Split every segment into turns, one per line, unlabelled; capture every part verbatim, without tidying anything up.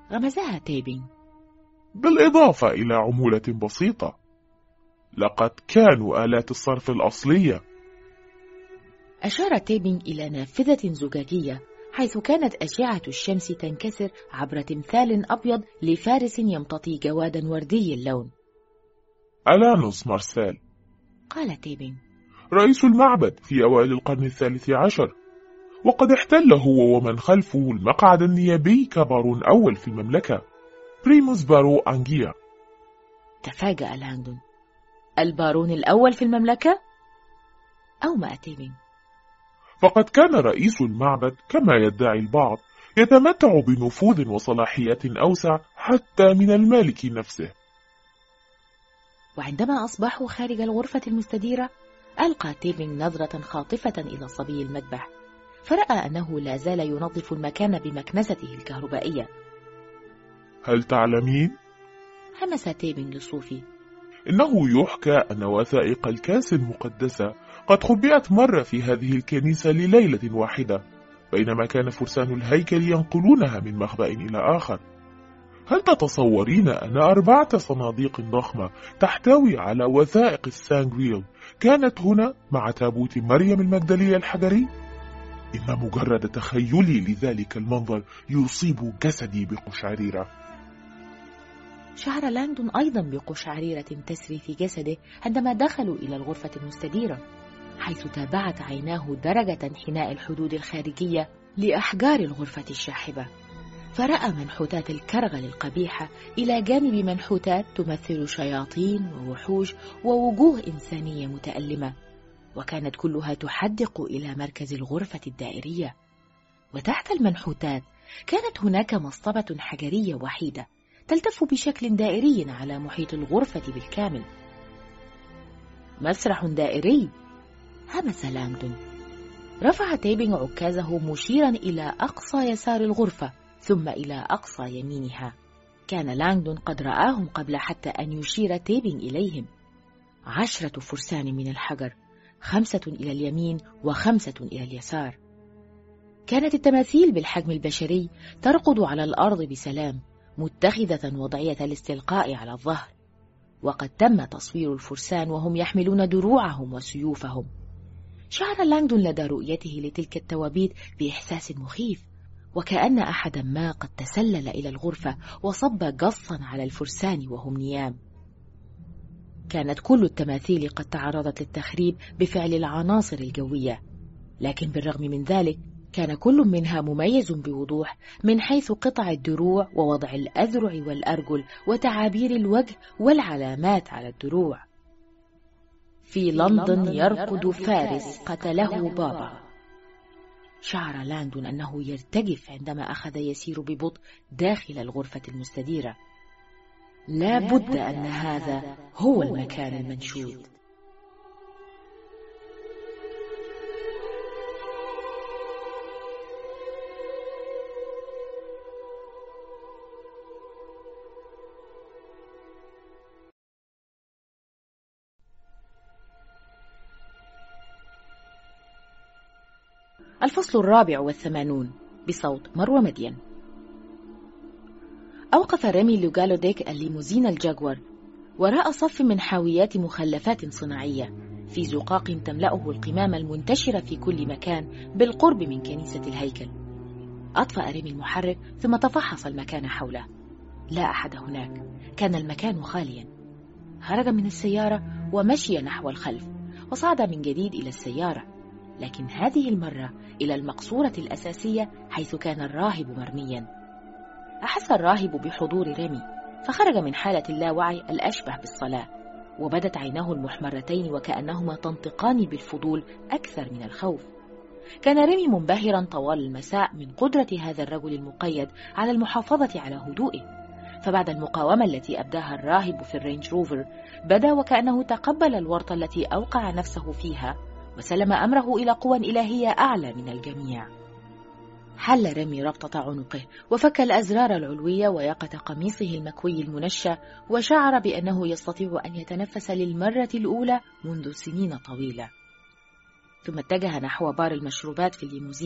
غمزها تيبينغ.
بالإضافة إلى عمولة بسيطة. لقد كانوا آلات الصرف الأصلية.
أشار تيبينغ إلى نافذة زجاجية حيث كانت أشعة الشمس تنكسر عبر تمثال أبيض لفارس يمتطي جوادا وردي اللون.
ألانوس مارسيل،
قال تيبينغ،
رئيس المعبد في أوائل القرن الثالث عشر، وقد احتل هو ومن خلفه المقعد النيابي كبارون أول في المملكة، بريموس بارو أنجيا.
تفاجأ لانغدون. البارون الأول في المملكة؟ أومأ تيبينغ.
فقد كان رئيس المعبد كما يدعي البعض يتمتع بنفوذ وصلاحيات أوسع حتى من المالك نفسه.
وعندما أصبحوا خارج الغرفة المستديرة، ألقى تيبينغ نظرة خاطفة إلى صبي المذبح، فرأى أنه لا زال ينظف المكان بمكنسته الكهربائية.
هل تعلمين؟
همس تيبينغ للصوفي.
إنه يحكى أن وثائق الكاس المقدسة قد خبئت مرة في هذه الكنيسة لليلة واحدة، بينما كان فرسان الهيكل ينقلونها من مخبأ إلى آخر. هل تتصورين أن أربعة صناديق ضخمة تحتوي على وثائق السانغريل كانت هنا مع تابوت مريم المجدلية الحجري؟ إن مجرد تخيلي لذلك المنظر يصيب جسدي بقشعريرة.
شعر لانغدون أيضا بقشعريرة تسري في جسده عندما دخلوا إلى الغرفة المستديرة، حيث تابعت عيناه درجة انحناء الحدود الخارجية لأحجار الغرفة الشاحبة، فرأى منحوتات الكرغل القبيحة إلى جانب منحوتات تمثل شياطين ووحوش ووجوه إنسانية متألمة، وكانت كلها تحدق إلى مركز الغرفة الدائرية. وتحت المنحوتات كانت هناك مصطبة حجرية وحيدة تلتف بشكل دائري على محيط الغرفة بالكامل. مسرح دائري، همس لانغدون. رفع تيبينغ عكازه مشيرا إلى أقصى يسار الغرفة ثم إلى أقصى يمينها. كان لانغدون قد رآهم قبل حتى أن يشير تيبينغ إليهم. عشرة فرسان من الحجر، خمسة إلى اليمين وخمسة إلى اليسار. كانت التماثيل بالحجم البشري ترقد على الأرض بسلام، متخذة وضعية الاستلقاء على الظهر، وقد تم تصوير الفرسان وهم يحملون دروعهم وسيوفهم. شعر لانغدون لدى رؤيته لتلك التوابيت بإحساس مخيف، وكأن أحدا ما قد تسلل إلى الغرفة وصب قصا على الفرسان وهم نيام. كانت كل التماثيل قد تعرضت للتخريب بفعل العناصر الجوية، لكن بالرغم من ذلك كان كل منها مميز بوضوح من حيث قطع الدروع ووضع الأذرع والأرجل وتعابير الوجه والعلامات على الدروع. في لندن يرقد فارس قتله بابا. شعر لانغدون أنه يرتجف عندما أخذ يسير ببطء داخل الغرفة المستديرة. لا بد أن هذا هو المكان المنشود. الفصل الرابع والثمانون بصوت مروى مدين. أوقف ريمي لوغالوديك الليموزين الجاكور وراء صف من حاويات مخلفات صناعية في زقاق تملأه القمامة المنتشرة في كل مكان بالقرب من كنيسة الهيكل. أطفأ ريمي المحرك ثم تفحص المكان حوله. لا أحد هناك، كان المكان خاليا. خرج من السيارة ومشي نحو الخلف، وصعد من جديد إلى السيارة، لكن هذه المرة إلى المقصورة الأساسية حيث كان الراهب مرميا. أحس الراهب بحضور ريمي، فخرج من حالة اللاوعي الأشبه بالصلاة، وبدت عيناه المحمرتين وكأنهما تنطقان بالفضول أكثر من الخوف. كان ريمي منبهرا طوال المساء من قدرة هذا الرجل المقيد على المحافظة على هدوئه، فبعد المقاومة التي أبداها الراهب في الرينج روفر بدا وكأنه تقبل الورطة التي أوقع نفسه فيها وسلم أمره إلى قوى إلهية أعلى من الجميع. حل ريمي ربطة عنقه وفك الأزرار العلوية وياقة قميصه المكوي المنشى، وشعر بأنه يستطيع أن يتنفس للمرة الأولى منذ سنين طويلة. ثم اتجه نحو بار المشروبات في الليموزين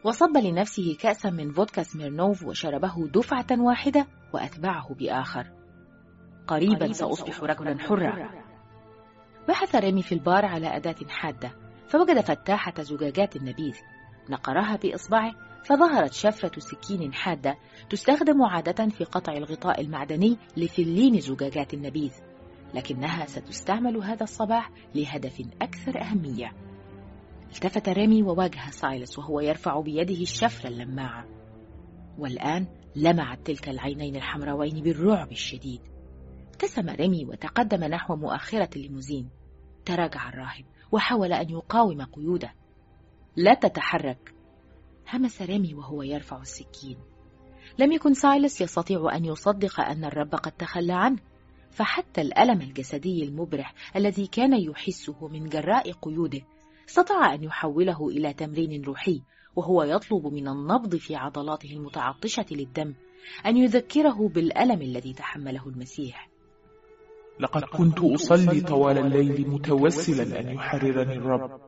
وصب لنفسه كأسا من فودكا سميرنوف وشربه دفعة واحدة وأتبعه بآخر. قريبا سأصبح رجلا حرا. بحث ريمي في البار على أداة حادة، فوجد فتاحة زجاجات النبيذ. نقرها بإصبعه فظهرت شفرة سكين حادة تستخدم عادة في قطع الغطاء المعدني لفلين زجاجات النبيذ، لكنها ستستعمل هذا الصباح لهدف أكثر أهمية. التفت ريمي وواجه سايلس وهو يرفع بيده الشفرة اللماعة، والآن لمعت تلك العينين الحمراوين بالرعب الشديد. ابتسم ريمي وتقدم نحو مؤخرة الليموزين. تراجع الراهب وحاول أن يقاوم قيوده. لا تتحرك، همس ريمي وهو يرفع السكين. لم يكن سايلس يستطيع أن يصدق أن الرب قد تخلى عنه، فحتى الألم الجسدي المبرح الذي كان يحسه من جراء قيوده استطاع أن يحوله إلى تمرين روحي، وهو يطلب من النبض في عضلاته المتعطشة للدم أن يذكره بالألم الذي تحمله المسيح.
لقد كنت أصلي طوال الليل متوسلا أن يحررني الرب.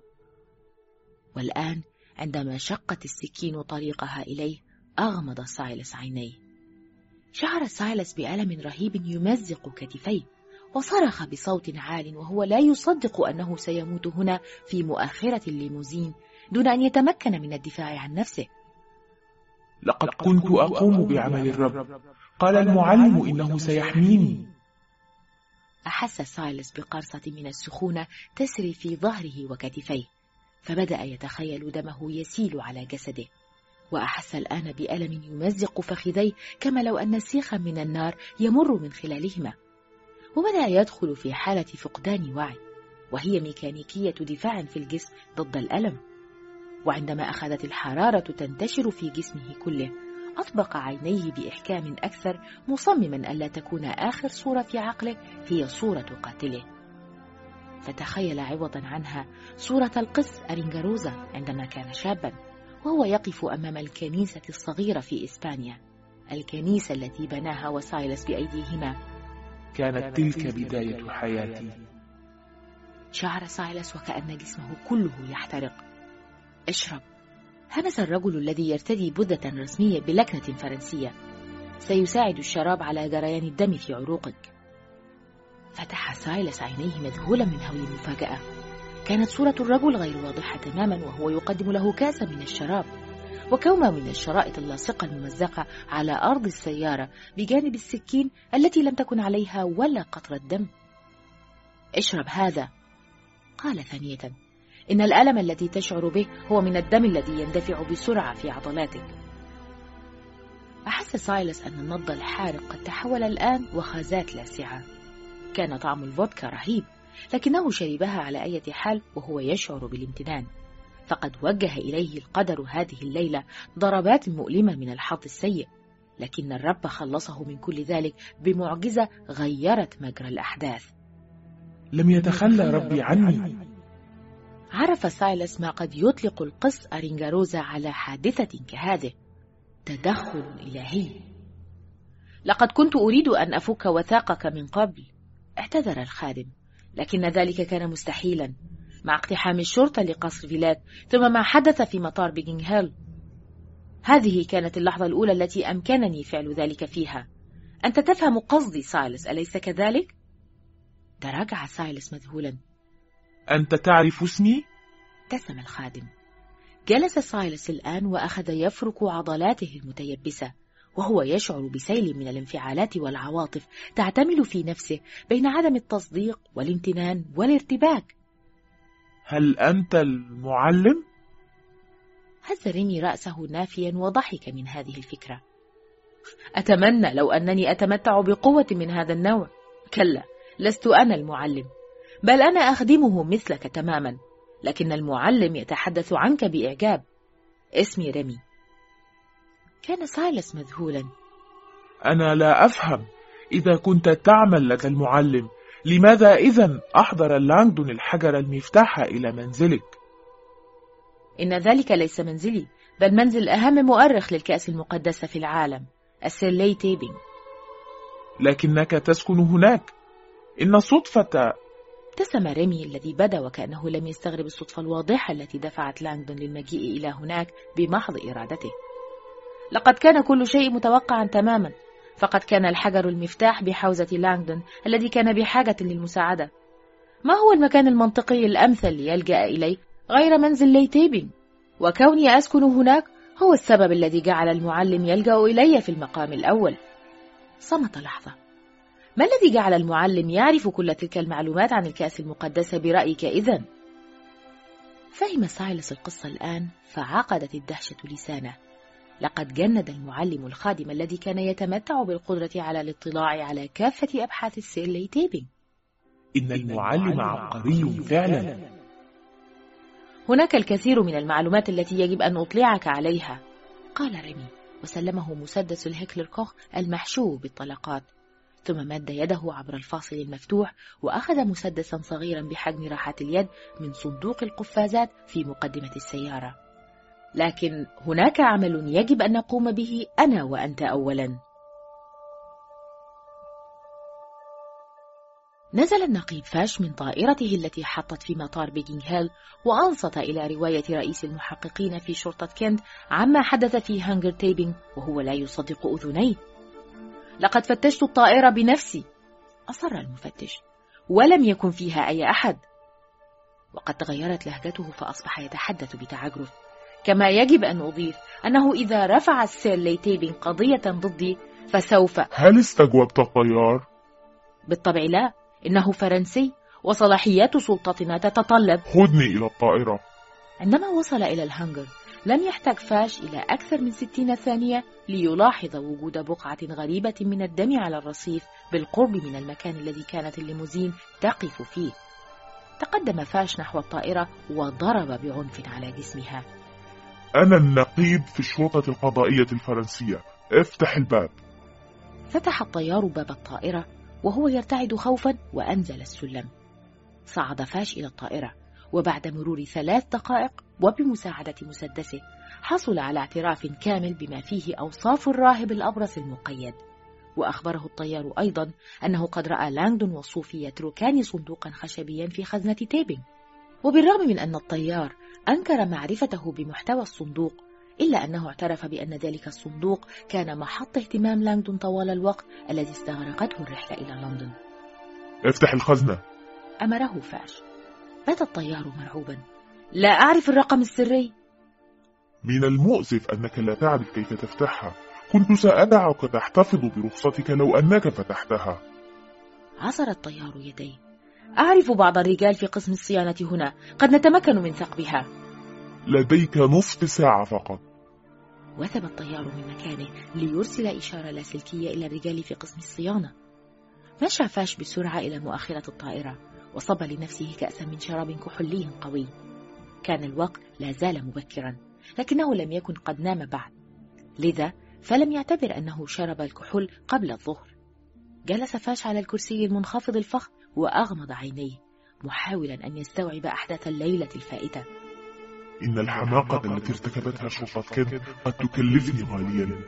والآن عندما شقت السكين طريقها إليه أغمض سايلس عينيه. شعر سايلس بألم رهيب يمزق كتفيه، وصرخ بصوت عال وهو لا يصدق أنه سيموت هنا في مؤخرة الليموزين دون أن يتمكن من الدفاع عن نفسه.
لقد كنت أقوم بعمل الرب، قال المعلم إنه سيحميني.
أحس سايلس بقرصة من السخونة تسري في ظهره وكتفيه، فبدأ يتخيل دمه يسيل على جسده، وأحس الآن بألم يمزق فخذيه كما لو أن سيخا من النار يمر من خلالهما، وبدأ يدخل في حالة فقدان وعي، وهي ميكانيكية دفاع في الجسم ضد الألم. وعندما أخذت الحرارة تنتشر في جسمه كله أطبق عينيه بإحكام أكثر، مصمما ألا تكون آخر صورة في عقله هي صورة قاتله. فتخيل عوضا عنها صورة القس أرينغاروزا عندما كان شابا وهو يقف أمام الكنيسة الصغيرة في إسبانيا، الكنيسة التي بناها وسايلس بأيديهما.
كانت تلك بداية حياتي.
شعر سايلس وكأن جسمه كله يحترق. اشرب، همس الرجل الذي يرتدي بدة رسمية بلكنة فرنسية. سيساعد الشراب على جريان الدم في عروقك. فتح سايلس عينيه مذهولا من هول المفاجأة. كانت صورة الرجل غير واضحة تماما وهو يقدم له كاسا من الشراب، وكومة من الشرائط اللاصقة الممزقة على أرض السيارة بجانب السكين التي لم تكن عليها ولا قطرة دم. اشرب هذا، قال ثانية. إن الألم الذي تشعر به هو من الدم الذي يندفع بسرعة في عضلاتك. أحس سايلس أن النبض الحارق قد تحول الآن وخازات لاسعة. كان طعم الفودكا رهيب، لكنه شربها على أي حال وهو يشعر بالامتنان، فقد وجه إليه القدر هذه الليلة ضربات مؤلمة من الحظ السيء، لكن الرب خلصه من كل ذلك بمعجزة غيرت مجرى الأحداث.
لم يتخلى ربي عني.
عرف سايلس ما قد يطلق القس أرينغاروزا على حادثة كهذه، تدخل إلهي. لقد كنت أريد أن أفك وثاقك من قبل، اعتذر الخادم، لكن ذلك كان مستحيلا مع اقتحام الشرطة لقصر فيلات، ثم ما حدث في مطار بيكنغهام. هذه كانت اللحظة الأولى التي أمكنني فعل ذلك فيها. أنت تفهم قصدي سايلس، أليس كذلك؟ تراجع سايلس مذهولا.
أنت تعرف اسمي؟
ابتسم الخادم. جلس سايلس الآن وأخذ يفرك عضلاته المتيبسة، وهو يشعر بسيل من الانفعالات والعواطف تعتمل في نفسه بين عدم التصديق والامتنان والارتباك.
هل أنت المعلم؟
هز ريمي رأسه نافيا وضحك من هذه الفكرة. أتمنى لو أنني أتمتع بقوة من هذا النوع. كلا، لست أنا المعلم، بل أنا أخدمه مثلك تماما، لكن المعلم يتحدث عنك بإعجاب. اسمي ريمي. كان سايلس مذهولا.
أنا لا أفهم. إذا كنت تعمل لك المعلم، لماذا إذن أحضر لانغدون الحجر المفتاح إلى منزلك؟
إن ذلك ليس منزلي، بل منزل أهم مؤرخ للكأس المقدسة في العالم، السير لي تيبينغ.
لكنك تسكن هناك. إن صدفة
ابتسم ريمي الذي بدا وكأنه لم يستغرب الصدفة الواضحة التي دفعت لانغدون للمجيء إلى هناك بمحض إرادته. لقد كان كل شيء متوقعا تماما، فقد كان الحجر المفتاح بحوزة لانغدون الذي كان بحاجة للمساعدة. ما هو المكان المنطقي الأمثل ليلجأ إليه غير منزل لي تيبينغ؟ وكوني أسكن هناك هو السبب الذي جعل المعلم يلجأ إلي في المقام الأول. صمت لحظة. ما الذي جعل المعلم يعرف كل تلك المعلومات عن الكأس المقدسة برأيك إذن؟ فهم سايلس القصة الآن فعقدت الدهشة لسانه. لقد جند المعلم الخادم الذي كان يتمتع بالقدرة على الاطلاع على كافة أبحاث السير لي تيبينغ.
إن المعلم عبقري فعلا.
هناك الكثير من المعلومات التي يجب أن أطلعك عليها، قال ريمي وسلمه مسدس الهيكلر كوخ المحشو بالطلقات، ثم مد يده عبر الفاصل المفتوح وأخذ مسدسا صغيرا بحجم راحة اليد من صندوق القفازات في مقدمة السيارة. لكن هناك عمل يجب أن نقوم به أنا وأنت أولا. نزل النقيب فاش من طائرته التي حطت في مطار بيكنغ هيل وأنصت إلى رواية رئيس المحققين في شرطة كنت عما حدث في هانجر تيبينغ وهو لا يصدق أذنيه. لقد فتشت الطائرة بنفسي، أصر المفتش، ولم يكن فيها أي أحد. وقد تغيرت لهجته فأصبح يتحدث بتعجرف. كما يجب أن أضيف أنه إذا رفع السير لي تيبينغ قضية ضدي فسوف.
هل استجوبت الطيار؟
بالطبع لا، إنه فرنسي وصلاحيات سلطتنا تتطلب.
خذني إلى الطائرة.
عندما وصل إلى الهانجر لم يحتاج فاش إلى أكثر من ستين ثانية ليلاحظ وجود بقعة غريبة من الدم على الرصيف بالقرب من المكان الذي كانت الليموزين تقف فيه. تقدم فاش نحو الطائرة وضرب بعنف على جسمها.
أنا النقيب في الشرطة القضائية الفرنسية، افتح الباب.
فتح الطيار باب الطائرة وهو يرتعد خوفا وأنزل السلم. صعد فاش إلى الطائرة، وبعد مرور ثلاث دقائق وبمساعدة مسدسه حصل على اعتراف كامل بما فيه أوصاف الراهب الأبرص المقيد. وأخبره الطيار أيضا أنه قد رأى لانغدون وصوفي يتركان صندوقا خشبيا في خزنة تيبينغ. وبالرغم من أن الطيار أنكر معرفته بمحتوى الصندوق، إلا أنه اعترف بأن ذلك الصندوق كان محط اهتمام لانغدون طوال الوقت الذي استغرقته الرحلة إلى لندن.
افتح الخزنة،
أمره فاش. بات الطيار مرعوبا. لا أعرف الرقم السري.
من المؤسف أنك لا تعرف كيف تفتحها. كنت سأدعك تحتفظ برخصتك لو أنك فتحتها.
عصر الطيار يديه. أعرف بعض الرجال في قسم الصيانة هنا، قد نتمكن من ثقبها.
لديك نصف ساعة فقط.
وثب الطيار من مكانه ليرسل إشارة لاسلكية إلى الرجال في قسم الصيانة. مشى فاش بسرعة إلى مؤخرة الطائرة وصب لنفسه كأسا من شراب كحولي قوي. كان الوقت لا زال مبكرا، لكنه لم يكن قد نام بعد، لذا فلم يعتبر أنه شرب الكحول قبل الظهر. جلس فاش على الكرسي المنخفض الفخم وأغمض عينيه محاولا أن يستوعب أحداث الليلة الفائتة.
إن الحماقة التي ارتكبتها شرطة كنت قد تكلفني غاليا.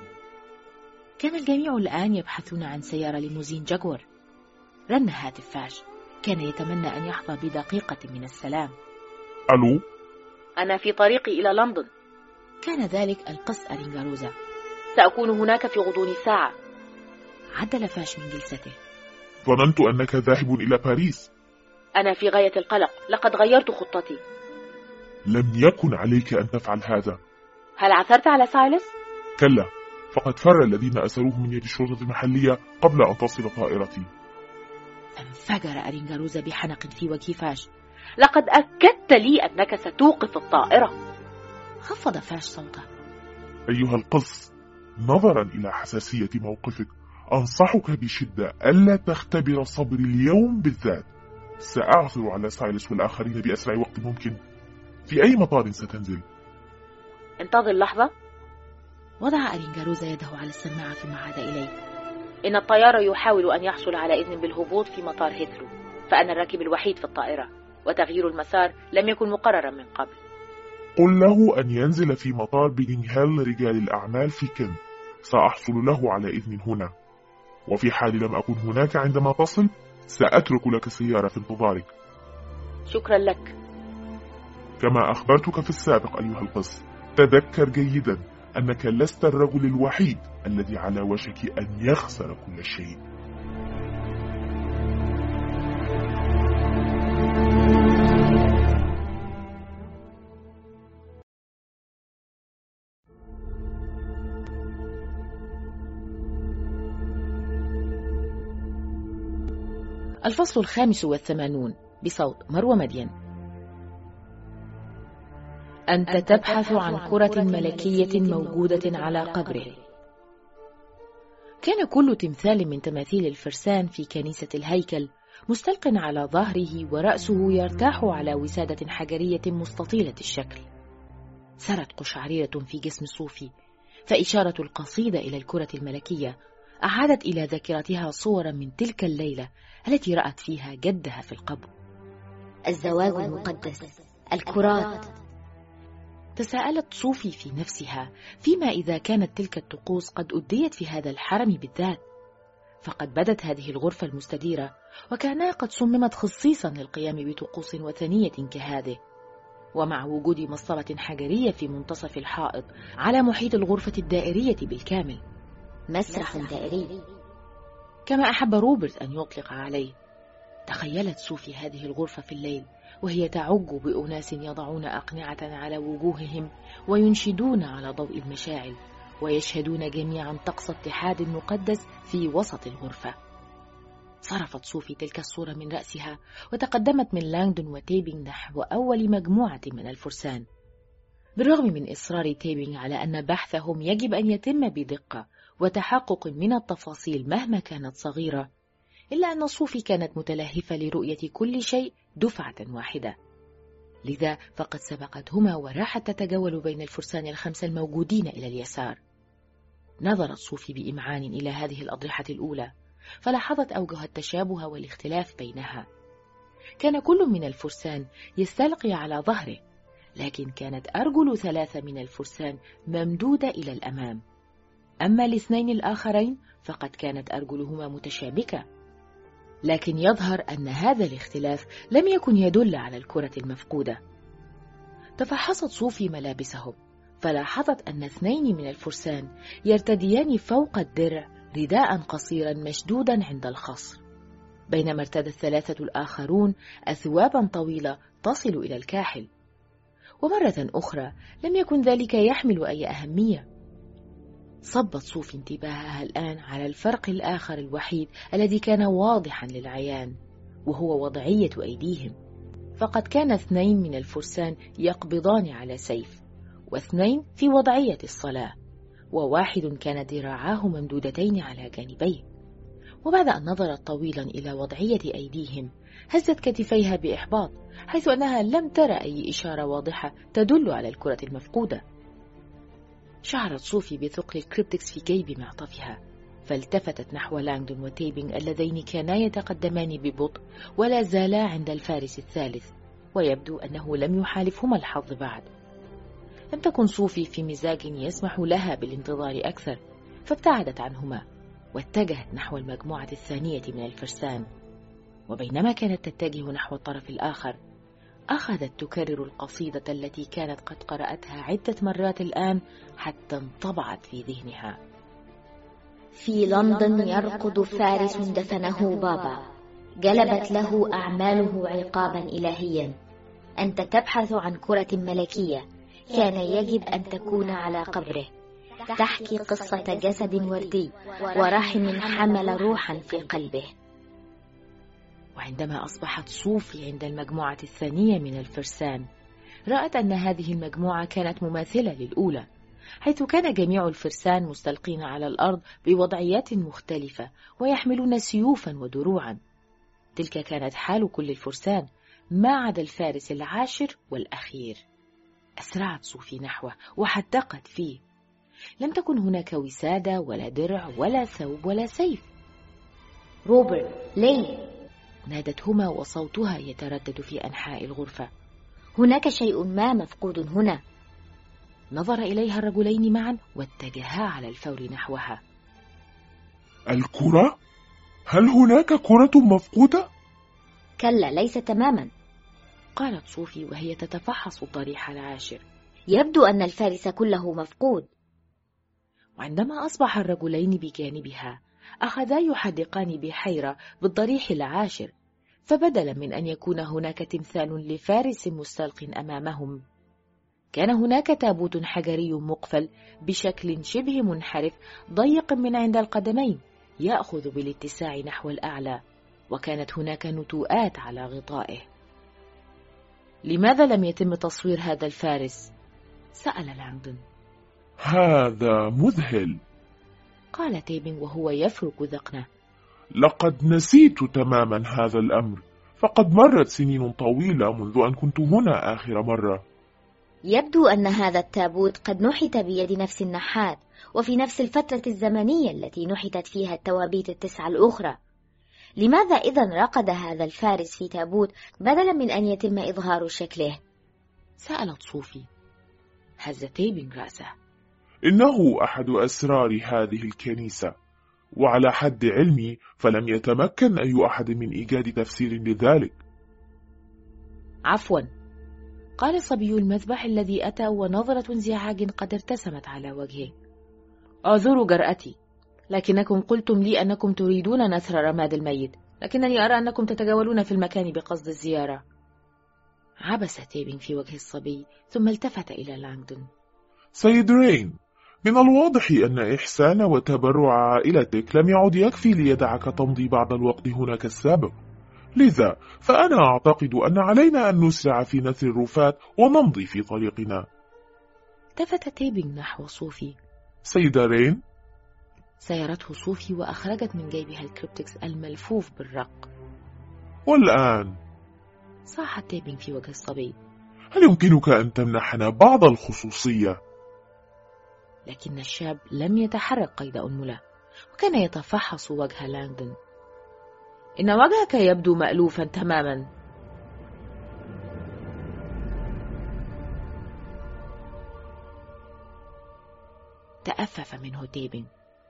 كان الجميع الآن يبحثون عن سيارة ليموزين جاكور. رن هاتف فاش، كان يتمنى أن يحظى بدقيقة من السلام.
ألو؟
أنا في طريقي إلى لندن. كان ذلك القس أرينغاروزا. سأكون هناك في غضون ساعة. عدل فاش من جلسته.
ظننت أنك ذاهب إلى باريس.
أنا في غاية القلق، لقد غيرت خطتي.
لم يكن عليك أن تفعل هذا.
هل عثرت على سايلس؟
كلا، فقد فر الذين أسروه من يد الشرطة المحلية قبل أن تصل طائرتي.
انفجر أرينغاروزا بحنق في وجه فاش. لقد أكدت لي أنك ستوقف الطائرة. خفض فاش صوته.
أيها القس، نظرا إلى حساسية موقفك أنصحك بشدة ألا تختبر صبري اليوم بالذات. سأعثر على سايلس والآخرين بأسرع وقت ممكن. في أي مطار ستنزل؟
انتظر لحظة. وضع أرينغاروزا يده على السماعة ثم عاد إليه. إن الطيار يحاول أن يحصل على إذن بالهبوط في مطار هيثرو، فأنا الراكب الوحيد في الطائرة، وتغيير المسار لم يكن مقررا من قبل.
قل له أن ينزل في مطار بيكنغ هيل رجال الأعمال في كنت. سأحصل له على إذن هنا، وفي حال لم أكن هناك عندما تصل سأترك لك سيارة في انتظارك.
شكرا لك.
كما أخبرتك في السابق أيها القس، تذكر جيدا أنك لست الرجل الوحيد الذي على وشك أن يخسر كل شيء.
الفصل الخامس والثمانون بصوت مروى مدين. أنت تبحث عن كرة ملكية موجودة على قبره. كان كل تمثال من تماثيل الفرسان في كنيسة الهيكل مستلق على ظهره ورأسه يرتاح على وسادة حجرية مستطيلة الشكل. سرت قشعريرة في جسم صوفي، فإشارة القصيدة إلى الكرة الملكية أعادت إلى ذاكرتها صورا من تلك الليلة التي رأت فيها جدها في القبر.
الزواج المقدس، الكرات.
تساءلت صوفي في نفسها فيما إذا كانت تلك الطقوس قد أديت في هذا الحرم بالذات، فقد بدت هذه الغرفة المستديرة وكانها قد صممت خصيصا للقيام بطقوس وثنية كهذه، ومع وجود مصطبة حجرية في منتصف الحائط على محيط الغرفة الدائرية بالكامل.
مسرح دائري
كما أحب روبرت أن يطلق عليه. تخيلت صوفي هذه الغرفة في الليل وهي تعج بأناس يضعون أقنعة على وجوههم وينشدون على ضوء المشاعل ويشهدون جميعا طقس اتحاد مقدس في وسط الغرفة. صرفت صوفي تلك الصورة من رأسها وتقدمت من لانغدون وتيبينغ نحو أول مجموعة من الفرسان. بالرغم من إصرار تيبينغ على أن بحثهم يجب أن يتم بدقة وتحقق من التفاصيل مهما كانت صغيرة، إلا أن صوفي كانت متلهفة لرؤية كل شيء دفعة واحدة. لذا فقد سبقتهما وراحت تتجول بين الفرسان الخمسة الموجودين إلى اليسار. نظرت صوفي بإمعان إلى هذه الأضرحة الأولى، فلاحظت أوجه التشابه والاختلاف بينها. كان كل من الفرسان يستلقي على ظهره، لكن كانت أرجل ثلاثة من الفرسان ممدودة إلى الأمام، أما الاثنين الآخرين فقد كانت أرجلهما متشابكة. لكن يظهر أن هذا الاختلاف لم يكن يدل على الكرة المفقودة. تفحصت صوفي ملابسهم، فلاحظت أن اثنين من الفرسان يرتديان فوق الدرع رداء قصيرا مشدودا عند الخصر، بينما ارتدى الثلاثة الآخرون أثوابا طويلة تصل إلى الكاحل. ومرة أخرى لم يكن ذلك يحمل أي أهمية. صبت صوفي انتباهها الآن على الفرق الآخر الوحيد الذي كان واضحا للعيان، وهو وضعية أيديهم. فقد كان اثنين من الفرسان يقبضان على سيف، واثنين في وضعية الصلاة، وواحد كان ذراعاه ممدودتين على جانبيه. وبعد أن نظرت طويلا إلى وضعية أيديهم هزت كتفيها بإحباط، حيث أنها لم ترى أي إشارة واضحة تدل على الكرة المفقودة. شعرت صوفي بثقل الكريبتكس في جيب معطفها، فالتفتت نحو لانغدون وتيبينغ اللذين كانا يتقدمان ببطء ولا زالا عند الفارس الثالث، ويبدو أنه لم يحالفهما الحظ بعد. لم تكن صوفي في مزاج يسمح لها بالانتظار أكثر، فابتعدت عنهما واتجهت نحو المجموعة الثانية من الفرسان. وبينما كانت تتجه نحو الطرف الآخر، أخذت تكرر القصيدة التي كانت قد قرأتها عدة مرات الآن حتى انطبعت في ذهنها.
في لندن يرقد فارس دفنه بابا، جلبت له أعماله عقابا إلهيا. أنت تبحث عن كرة ملكية كان يجب أن تكون على قبره، تحكي قصة جسد وردي ورحم حمل روحا في قلبه.
وعندما أصبحت صوفي عند المجموعة الثانية من الفرسان، رأت أن هذه المجموعة كانت مماثلة للأولى، حيث كان جميع الفرسان مستلقين على الأرض بوضعيات مختلفة ويحملون سيوفا ودروعا. تلك كانت حال كل الفرسان ما عدا الفارس العاشر والأخير. أسرعت صوفي نحوه وحدقت فيه. لم تكن هناك وسادة ولا درع ولا ثوب ولا سيف.
روبرت، لين،
نادتهما وصوتها يتردد في أنحاء الغرفة.
هناك شيء ما مفقود هنا.
نظر إليها الرجلين معا واتجها على الفور نحوها.
الكرة؟ هل هناك كرة مفقودة؟
كلا، ليس تماما.
قالت صوفي وهي تتفحص الضريح العاشر.
يبدو أن الفارس كله مفقود.
وعندما أصبح الرجلين بجانبها أخذا يحدقان بحيرة بالضريح العاشر، فبدلا من أن يكون هناك تمثال لفارس مستلق أمامهم، كان هناك تابوت حجري مقفل بشكل شبه منحرف ضيق من عند القدمين يأخذ بالاتساع نحو الأعلى، وكانت هناك نتوءات على غطائه. لماذا لم يتم تصوير هذا الفارس؟ سأل لانغدون.
هذا مذهل،
قال تيبنغ وهو يفرك ذقنه.
لقد نسيت تماما هذا الأمر، فقد مرت سنين طويلة منذ أن كنت هنا آخر مرة.
يبدو أن هذا التابوت قد نحت بيد نفس النحات، وفي نفس الفترة الزمنية التي نحتت فيها التوابيت التسعة الأخرى. لماذا إذن رقد هذا الفارس في تابوت بدلا من أن يتم إظهار شكله؟
سألت صوفي. هز تيبنغ رأسه.
إنه أحد أسرار هذه الكنيسة، وعلى حد علمي فلم يتمكن أي أحد من إيجاد تفسير لذلك.
عفوا، قال صبي المذبح الذي أتى ونظرة انزعاج قد ارتسمت على وجهه. أعذروا جرأتي، لكنكم قلتم لي أنكم تريدون نثر رماد الميت، لكنني أرى أنكم تتجولون في المكان بقصد الزيارة. عبس تيبنغ في وجه الصبي ثم التفت إلى لانغدون.
سيد رين، من الواضح أن إحسان وتبرع عائلتك لم يعد يكفي ليدعك تمضي بعض الوقت هنا كالسابق، لذا فأنا أعتقد أن علينا أن نسرع في نثر الرفات ونمضي في طريقنا.
التفت تيبنغ نحو صوفي.
سيدة رين؟
سيرته صوفي وأخرجت من جيبها الكريبتكس الملفوف بالرق.
والآن؟
صاح تيبنغ في وجه الصبي.
هل يمكنك أن تمنحنا بعض الخصوصية؟
لكن الشاب لم يتحرك قيد أنملة، وكان يتفحص وجه لانغدون. إن وجهك يبدو مألوفا تماما. تأفف منه تيبنغ.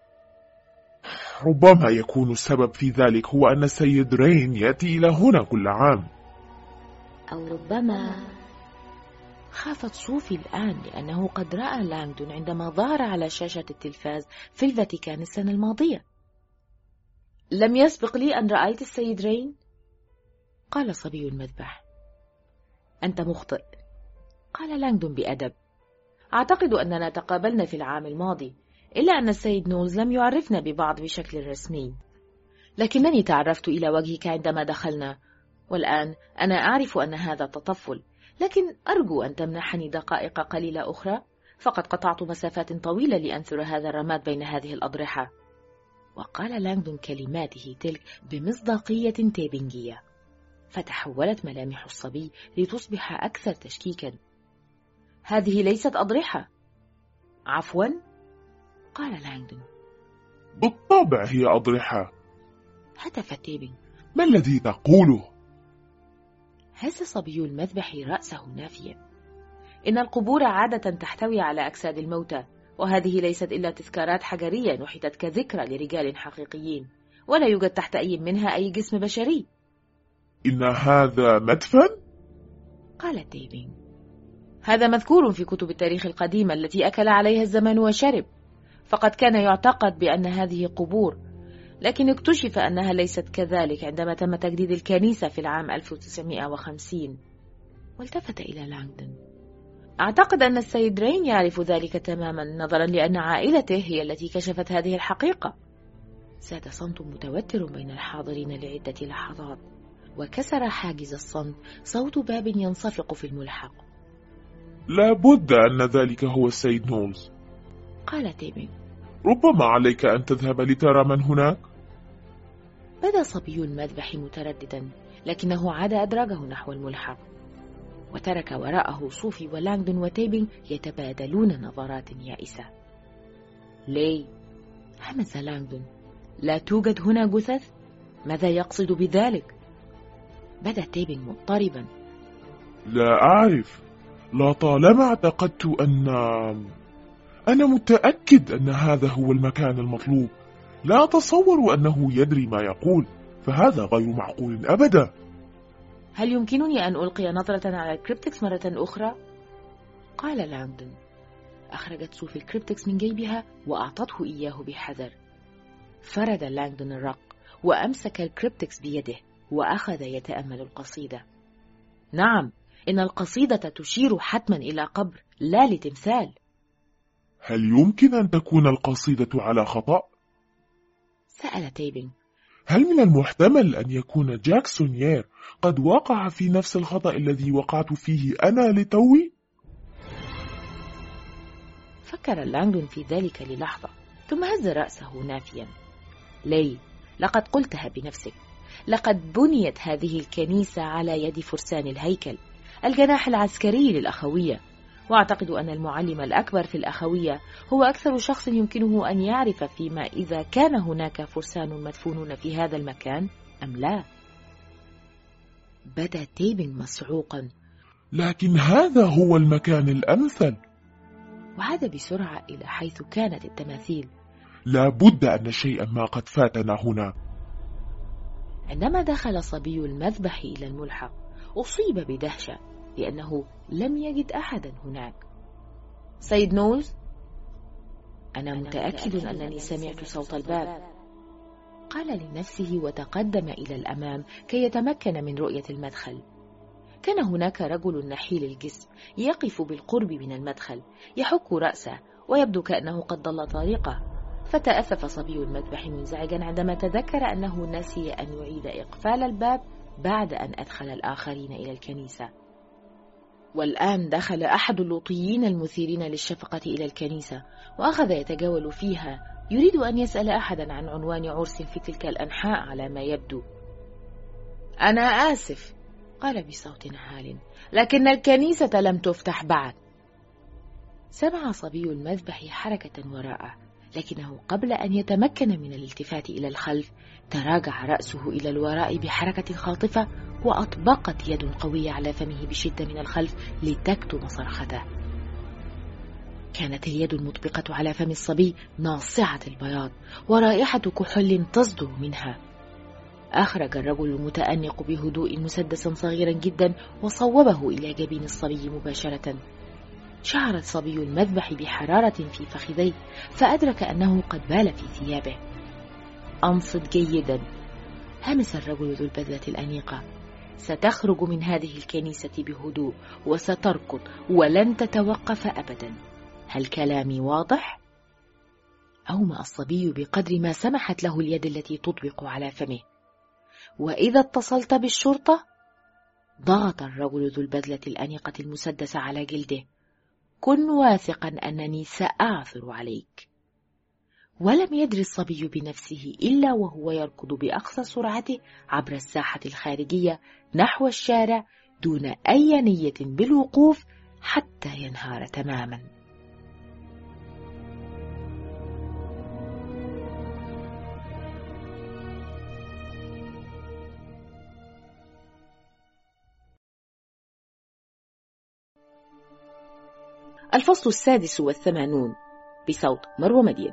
ربما يكون السبب في ذلك هو أن السيد رين يأتي إلى هنا كل عام.
أو ربما.
خافت صوفي الآن لأنه قد رأى لانغدون عندما ظهر على شاشة التلفاز في الفاتيكان السنة الماضية. لم يسبق لي أن رأيت السيد رين؟ قال صبي المذبح. أنت مخطئ، قال لانغدون بأدب. أعتقد أننا تقابلنا في العام الماضي، إلا أن السيد نولز لم يعرفنا ببعض بشكل رسمي، لكنني تعرفت إلى وجهك عندما دخلنا، والآن أنا أعرف أن هذا تطفل، لكن أرجو أن تمنحني دقائق قليلة أخرى، فقد قطعت مسافات طويلة لأنثر هذا الرماد بين هذه الأضرحة. وقال لانغدون كلماته تلك بمصداقية تيبنجية، فتحولت ملامح الصبي لتصبح أكثر تشكيكا. هذه ليست أضرحة. عفوا، قال لانغدون.
بالطبع هي أضرحة،
هتف تيبنغ.
ما الذي تقوله؟
هز صبي المذبح رأسه نافيا. إن القبور عادة تحتوي على أجساد الموتى، وهذه ليست إلا تذكارات حجرية نحتت كذكرى لرجال حقيقيين، ولا يوجد تحت أي منها أي جسم بشري.
إن هذا مدفن؟
قال تيبنغ. هذا مذكور في كتب التاريخ القديمة التي أكل عليها الزمن وشرب، فقد كان يعتقد بأن هذه قبور، لكن اكتشف أنها ليست كذلك عندما تم تجديد الكنيسة في العام ألف وتسعمائة وخمسين. والتفت إلى لانغدون. أعتقد أن السيد رين يعرف ذلك تماما، نظرا لأن عائلته هي التي كشفت هذه الحقيقة. ساد صمت متوتر بين الحاضرين لعدة لحظات، وكسر حاجز الصمت صوت باب ينصفق في الملحق.
لا بد أن ذلك هو السيد نولز،
قال تيبنغ.
ربما عليك أن تذهب لترى من هناك.
بدا صبي المذبح مترددا، لكنه عاد أدراجه نحو الملحق، وترك وراءه صوفي ولانغدون وتيبنغ يتبادلون نظرات يائسة. لي، همس لانغدون، لا توجد هنا جثث؟ ماذا يقصد بذلك؟ بدا تيبنغ مضطربا.
لا أعرف، لا طالما اعتقدت أن أنا متأكد أن هذا هو المكان المطلوب. لا أتصور أنه يدري ما يقول، فهذا غير معقول أبدا.
هل يمكنني أن ألقي نظرة على الكريبتكس مرة أخرى؟ قال لانغدون. أخرجت صوفي الكريبتكس من جيبها وأعطته إياه بحذر. فرد لانغدون الرق وأمسك الكريبتكس بيده وأخذ يتأمل القصيدة. نعم، إن القصيدة تشير حتما إلى قبر لا لتمثال.
هل يمكن أن تكون القصيدة على خطأ؟
سأل تيبين.
هل من المحتمل أن يكون جاك سونيير قد وقع في نفس الخطأ الذي وقعت فيه أنا لتوي؟
فكر لانغدون في ذلك للحظة ثم هز رأسه نافيا. لي، لقد قلتها بنفسك، لقد بنيت هذه الكنيسة على يد فرسان الهيكل، الجناح العسكري للأخوية، وأعتقد أن المعلم الأكبر في الأخوية هو أكثر شخص يمكنه أن يعرف فيما إذا كان هناك فرسان مدفونون في هذا المكان أم لا. بدا تيبين مصعوقا.
لكن هذا هو المكان الأمثل.
وعاد بسرعة إلى حيث كانت التماثيل.
لا بد أن شيئا ما قد فاتنا هنا.
عندما دخل صبي المذبح إلى الملحق أصيب بدهشة لأنه لم يجد أحدا هناك. سيد نولز، أنا متأكد أنني سمعت صوت الباب، قال لنفسه وتقدم إلى الأمام كي يتمكن من رؤية المدخل. كان هناك رجل نحيل الجسم يقف بالقرب من المدخل يحك رأسه ويبدو كأنه قد ضل طريقه. فتأسف صبي المذبح منزعجا عندما تذكر أنه نسي أن يعيد إقفال الباب بعد أن أدخل الآخرين إلى الكنيسة. والآن دخل أحد اللوطيين المثيرين للشفقة إلى الكنيسة وأخذ يتجول فيها يريد أن يسأل أحدا عن عنوان عرس في تلك الأنحاء على ما يبدو. أنا آسف، قال بصوت عال، لكن الكنيسة لم تفتح بعد. سمع صبي المذبح حركة وراءه، لكنه قبل أن يتمكن من الالتفات إلى الخلف تراجع رأسه إلى الوراء بحركة خاطفة وأطبقت يد قوية على فمه بشدة من الخلف لتكتم صرخته. كانت اليد المطبقة على فم الصبي ناصعة البياض ورائحة كحول تصدر منها. أخرج الرجل المتأنق بهدوء مسدسا صغيرا جدا وصوبه إلى جبين الصبي مباشرة. شعر الصبي المذبح بحرارة في فخذيه فأدرك أنه قد بال في ثيابه. أنصت جيدا، همس الرجل ذو البذلة الأنيقة. ستخرج من هذه الكنيسة بهدوء وستركض ولن تتوقف أبدا. هل كلامي واضح؟ أومأ الصبي بقدر ما سمحت له اليد التي تطبق على فمه. وإذا اتصلت بالشرطة؟ ضغط الرجل ذو البذلة الأنيقة المسدس على جلده. كن واثقا أنني سأعثر عليك. ولم يدري الصبي بنفسه إلا وهو يركض بأقصى سرعته عبر الساحة الخارجية نحو الشارع دون أي نية بالوقوف حتى ينهار تماما. الفصل السادس والثمانون بصوت مروى مدين.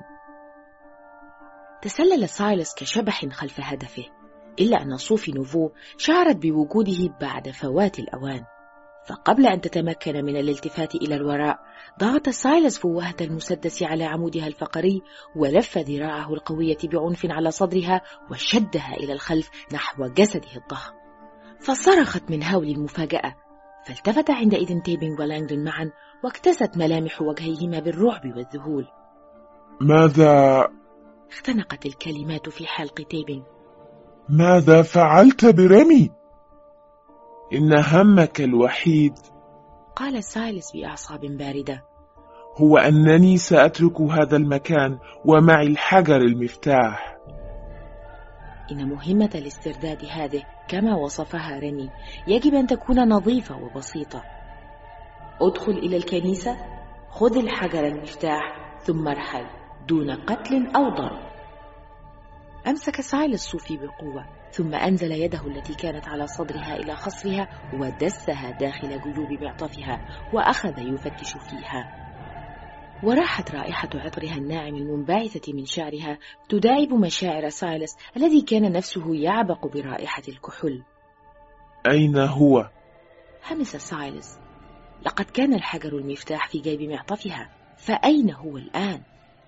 تسلل سايلس كشبح خلف هدفه، إلا أن صوفي نوفو شعرت بوجوده بعد فوات الأوان. فقبل أن تتمكن من الالتفات إلى الوراء ضغط سايلس فوهة المسدس على عمودها الفقري ولف ذراعه القوية بعنف على صدرها وشدها إلى الخلف نحو جسده الضخم. فصرخت من هول المفاجأة. فالتفت عندئذ تيبين ولانغدون معا واكتست ملامح وجهيهما بالرعب والذهول.
ماذا؟
اختنقت الكلمات في حلق تيبين.
ماذا فعلت بريمي؟ إن همك الوحيد،
قال سايلس بأعصاب باردة،
هو أنني سأترك هذا المكان ومعي الحجر المفتاح.
إن مهمة الاسترداد هذه كما وصفها ريمي يجب أن تكون نظيفة وبسيطة. ادخل إلى الكنيسة، خذ الحجر المفتاح، ثم ارحل دون قتل أو ضرب. أمسك سايلس صوفي بقوة ثم أنزل يده التي كانت على صدرها إلى خصرها ودسها داخل جيوب معطفها وأخذ يفتش فيها. وراحت رائحة عطرها الناعم المنبعثة من شعرها تداعب مشاعر سايلس الذي كان نفسه يعبق برائحة الكحول.
أين هو؟
همس سايلس. لقد كان الحجر المفتاح في جيب معطفها، فأين هو الآن؟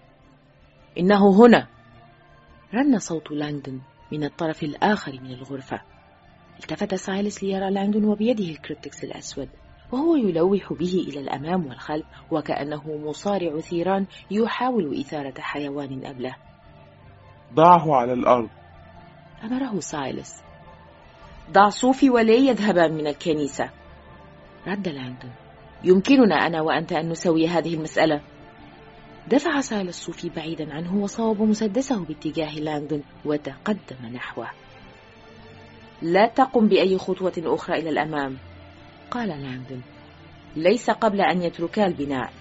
إنه هنا، رن صوت لانغدون من الطرف الآخر من الغرفة. التفت سايلس ليرى لانغدون وبيده الكريبتكس الأسود، وهو يلوح به إلى الأمام والخلف وكأنه مصارع ثيران يحاول إثارة حيوان أبله.
ضعه على الأرض،
أمره سايلس. ضع صوفي ولي يذهبان من الكنيسة، رد لانغدون. يمكننا أنا وأنت أن نسوي هذه المسألة. دفع سايلس صوفي بعيدا عنه وصوب مسدسه باتجاه لانغدون وتقدم نحوه. لا تقم بأي خطوة أخرى إلى الأمام، قال لانغدون، ليس قبل أن يتركا البناء.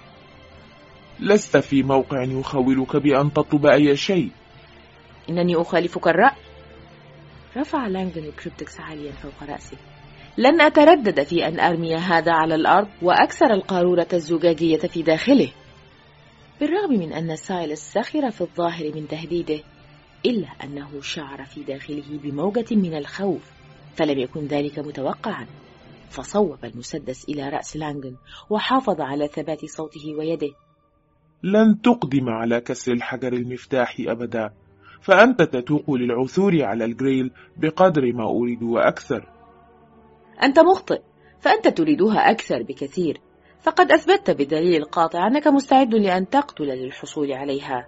لست في موقع يخولك بأن تطلب أي شيء.
إنني أخالفك الرأي. رفع لانغدون الكريبتكس عاليا فوق رأسه. لن أتردد في أن أرمي هذا على الأرض وأكسر القارورة الزجاجية في داخله. بالرغم من أن سايلس سخر في الظاهر من تهديده، إلا أنه شعر في داخله بموجة من الخوف، فلم يكن ذلك متوقعا. فصوب المسدس إلى رأس لانغدون وحافظ على ثبات صوته ويده.
لن تقدم على كسر الحجر المفتاح أبدا، فأنت تتوق للعثور على الجريل بقدر ما أريد وأكثر.
أنت مخطئ، فأنت تريدها أكثر بكثير، فقد أثبتت بالدليل القاطع أنك مستعد لأن تقتل للحصول عليها.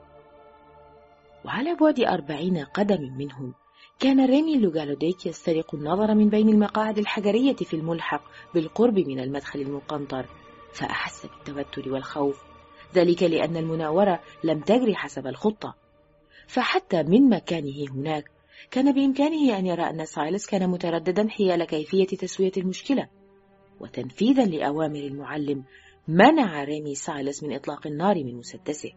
وعلى بعد أربعين قدم منهم كان ريمي لوغالوديك يسترق النظر من بين المقاعد الحجرية في الملحق بالقرب من المدخل المقنطر، فأحس بالتوتر والخوف، ذلك لأن المناورة لم تجري حسب الخطة. فحتى من مكانه هناك كان بإمكانه أن يرى أن سايلس كان مترددا حيال كيفية تسوية المشكلة، وتنفيذا لأوامر المعلم منع ريمي سايلس من إطلاق النار من مسدسه.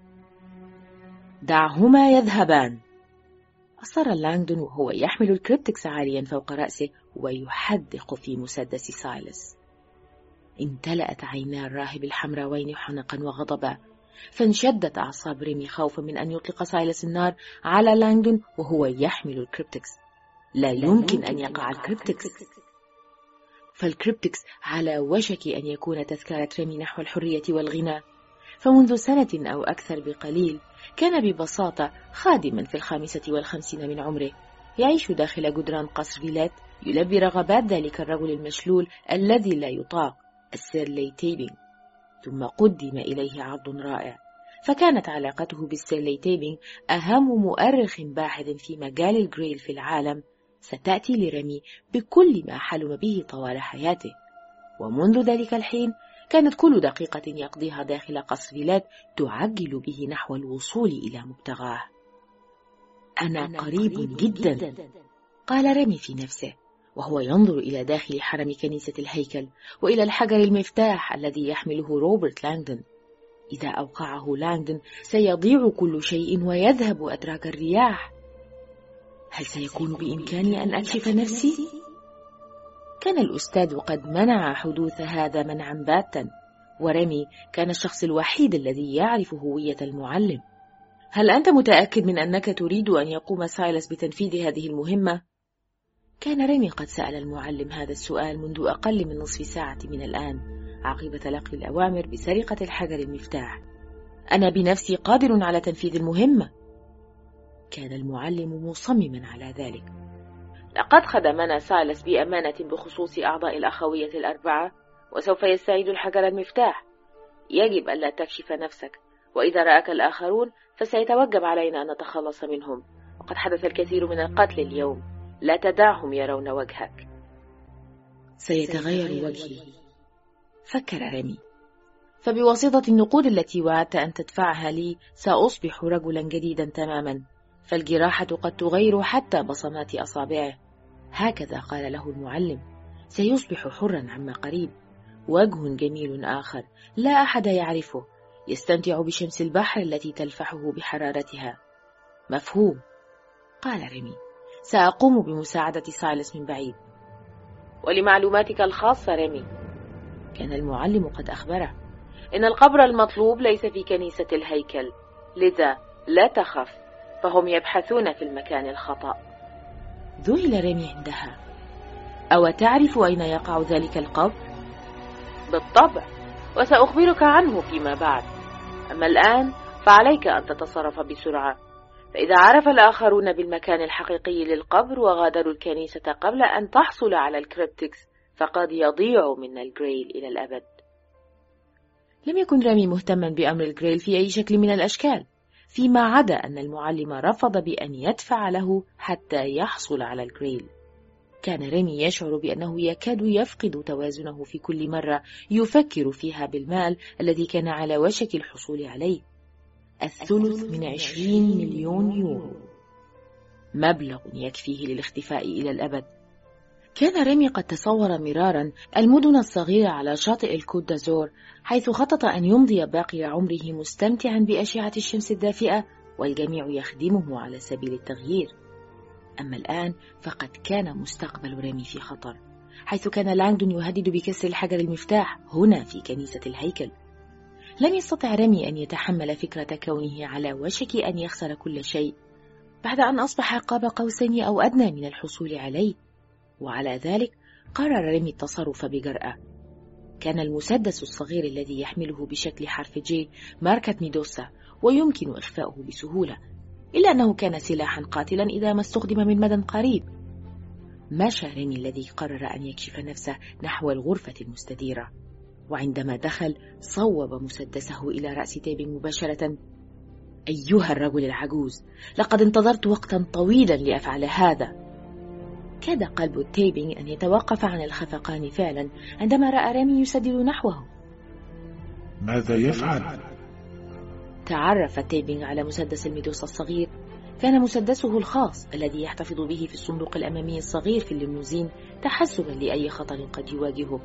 دعهما يذهبان، أصر لانغدون وهو يحمل الكريبتكس عاليا فوق رأسه ويحدق في مسدس سايلس. امتلأت عينا الراهب الحمراوين حنقا وغضبا، فانشدت أعصاب ريمي خوفا من أن يطلق سايلس النار على لانغدون وهو يحمل الكريبتكس. لا يمكن أن يقع الكريبتكس، فالكريبتكس على وشك أن يكون تذكرة ريمي نحو الحرية والغنى. فمنذ سنة أو أكثر بقليل كان ببساطة خادما في الخامسة والخمسين من عمره، يعيش داخل جدران قصر فيلات، يلبي رغبات ذلك الرجل المشلول الذي لا يطاق، السيرلي تيبينغ. ثم قدم إليه عرض رائع، فكانت علاقته بالسيرلي تيبينغ أهم مؤرخ باحث في مجال الجريل في العالم ستأتي لريمي بكل ما حلم به طوال حياته. ومنذ ذلك الحين كانت كل دقيقة يقضيها داخل قصر فيلات تعجل به نحو الوصول إلى مبتغاه. أنا قريب جدا، قال ريمي في نفسه وهو ينظر إلى داخل حرم كنيسة الهيكل وإلى الحجر المفتاح الذي يحمله روبرت لانغدون. إذا أوقعه لانغدون سيضيع كل شيء ويذهب أدراج الرياح. هل سيكون بإمكاني أن أكشف نفسي؟ كان الأستاذ قد منع حدوث هذا منعا باتا، وريمي كان الشخص الوحيد الذي يعرف هوية المعلم. هل أنت متأكد من أنك تريد أن يقوم سايلس بتنفيذ هذه المهمة؟ كان ريمي قد سأل المعلم هذا السؤال منذ أقل من نصف ساعة من الآن، عقب تلقي الأوامر بسرقة الحجر المفتاح. أنا بنفسي قادر على تنفيذ المهمة. كان المعلم مصمما على ذلك. لقد خدمنا سايلس بأمانة بخصوص أعضاء الأخوية الأربعة، وسوف يستعيد الحجر المفتاح. يجب ألا تكشف نفسك، وإذا رأك الآخرون فسيتوجب علينا أن نتخلص منهم، وقد حدث الكثير من القتل اليوم. لا تدعهم يرون وجهك. سيتغير وجهي، فكر ريمي، فبواسطة النقود التي وعدت أن تدفعها لي سأصبح رجلا جديدا تماما، فالجراحة قد تغير حتى بصمات أصابعه. هكذا قال له المعلم. سيصبح حرا عما قريب، وجه جميل آخر لا أحد يعرفه، يستمتع بشمس البحر التي تلفحه بحرارتها. مفهوم، قال ريمي. سأقوم بمساعدة سايلس من بعيد. ولمعلوماتك الخاصة ريمي، كان المعلم قد أخبره، إن القبر المطلوب ليس في كنيسة الهيكل، لذا لا تخف، فهم يبحثون في المكان الخطأ. ذهل ريمي عندها. أو تعرف أين يقع ذلك القبر؟ بالطبع، وسأخبرك عنه فيما بعد. أما الآن فعليك أن تتصرف بسرعة، فإذا عرف الآخرون بالمكان الحقيقي للقبر وغادروا الكنيسة قبل أن تحصل على الكريبتكس فقد يضيع منا الجريل إلى الأبد. لم يكن رامي مهتما بأمر الجريل في أي شكل من الأشكال، فيما عدا أن المعلم رفض بأن يدفع له حتى يحصل على الجريل. كان رامي يشعر بأنه يكاد يفقد توازنه في كل مرة يفكر فيها بالمال الذي كان على وشك الحصول عليه، الثلث من عشرين مليون يورو، مبلغ يكفيه للاختفاء إلى الأبد. كان رامي قد تصور مرارا المدن الصغيرة على شاطئ الكوت دازور، حيث خطط أن يمضي باقي عمره مستمتعا بأشعة الشمس الدافئة والجميع يخدمه على سبيل التغيير. أما الآن فقد كان مستقبل رامي في خطر، حيث كان لانغدون يهدد بكسر الحجر المفتاح هنا في كنيسة الهيكل. لم يستطع رامي أن يتحمل فكرة كونه على وشك أن يخسر كل شيء بعد أن أصبح قاب قوسين أو أدنى من الحصول عليه، وعلى ذلك قرر رامي التصرف بجرأة. كان المسدس الصغير الذي يحمله بشكل حرف جي ماركة ميدوسا، ويمكن إخفاؤه بسهولة، إلا أنه كان سلاحا قاتلا إذا ما استخدم من مدى قريب. مشى رامي الذي قرر أن يكشف نفسه نحو الغرفة المستديرة، وعندما دخل صوب مسدسه إلى رأس تيبينغ مباشرة. أيها الرجل العجوز، لقد انتظرت وقتا طويلا لأفعل هذا. كاد قلب تيبينغ أن يتوقف عن الخفقان فعلا عندما رأى رامي يسدد نحوه.
ماذا يفعل؟
تعرف تيبينغ على مسدس الميدوسا الصغير. كان مسدسه الخاص الذي يحتفظ به في الصندوق الأمامي الصغير في الليموزين تحسبا لأي خطر قد يواجهه.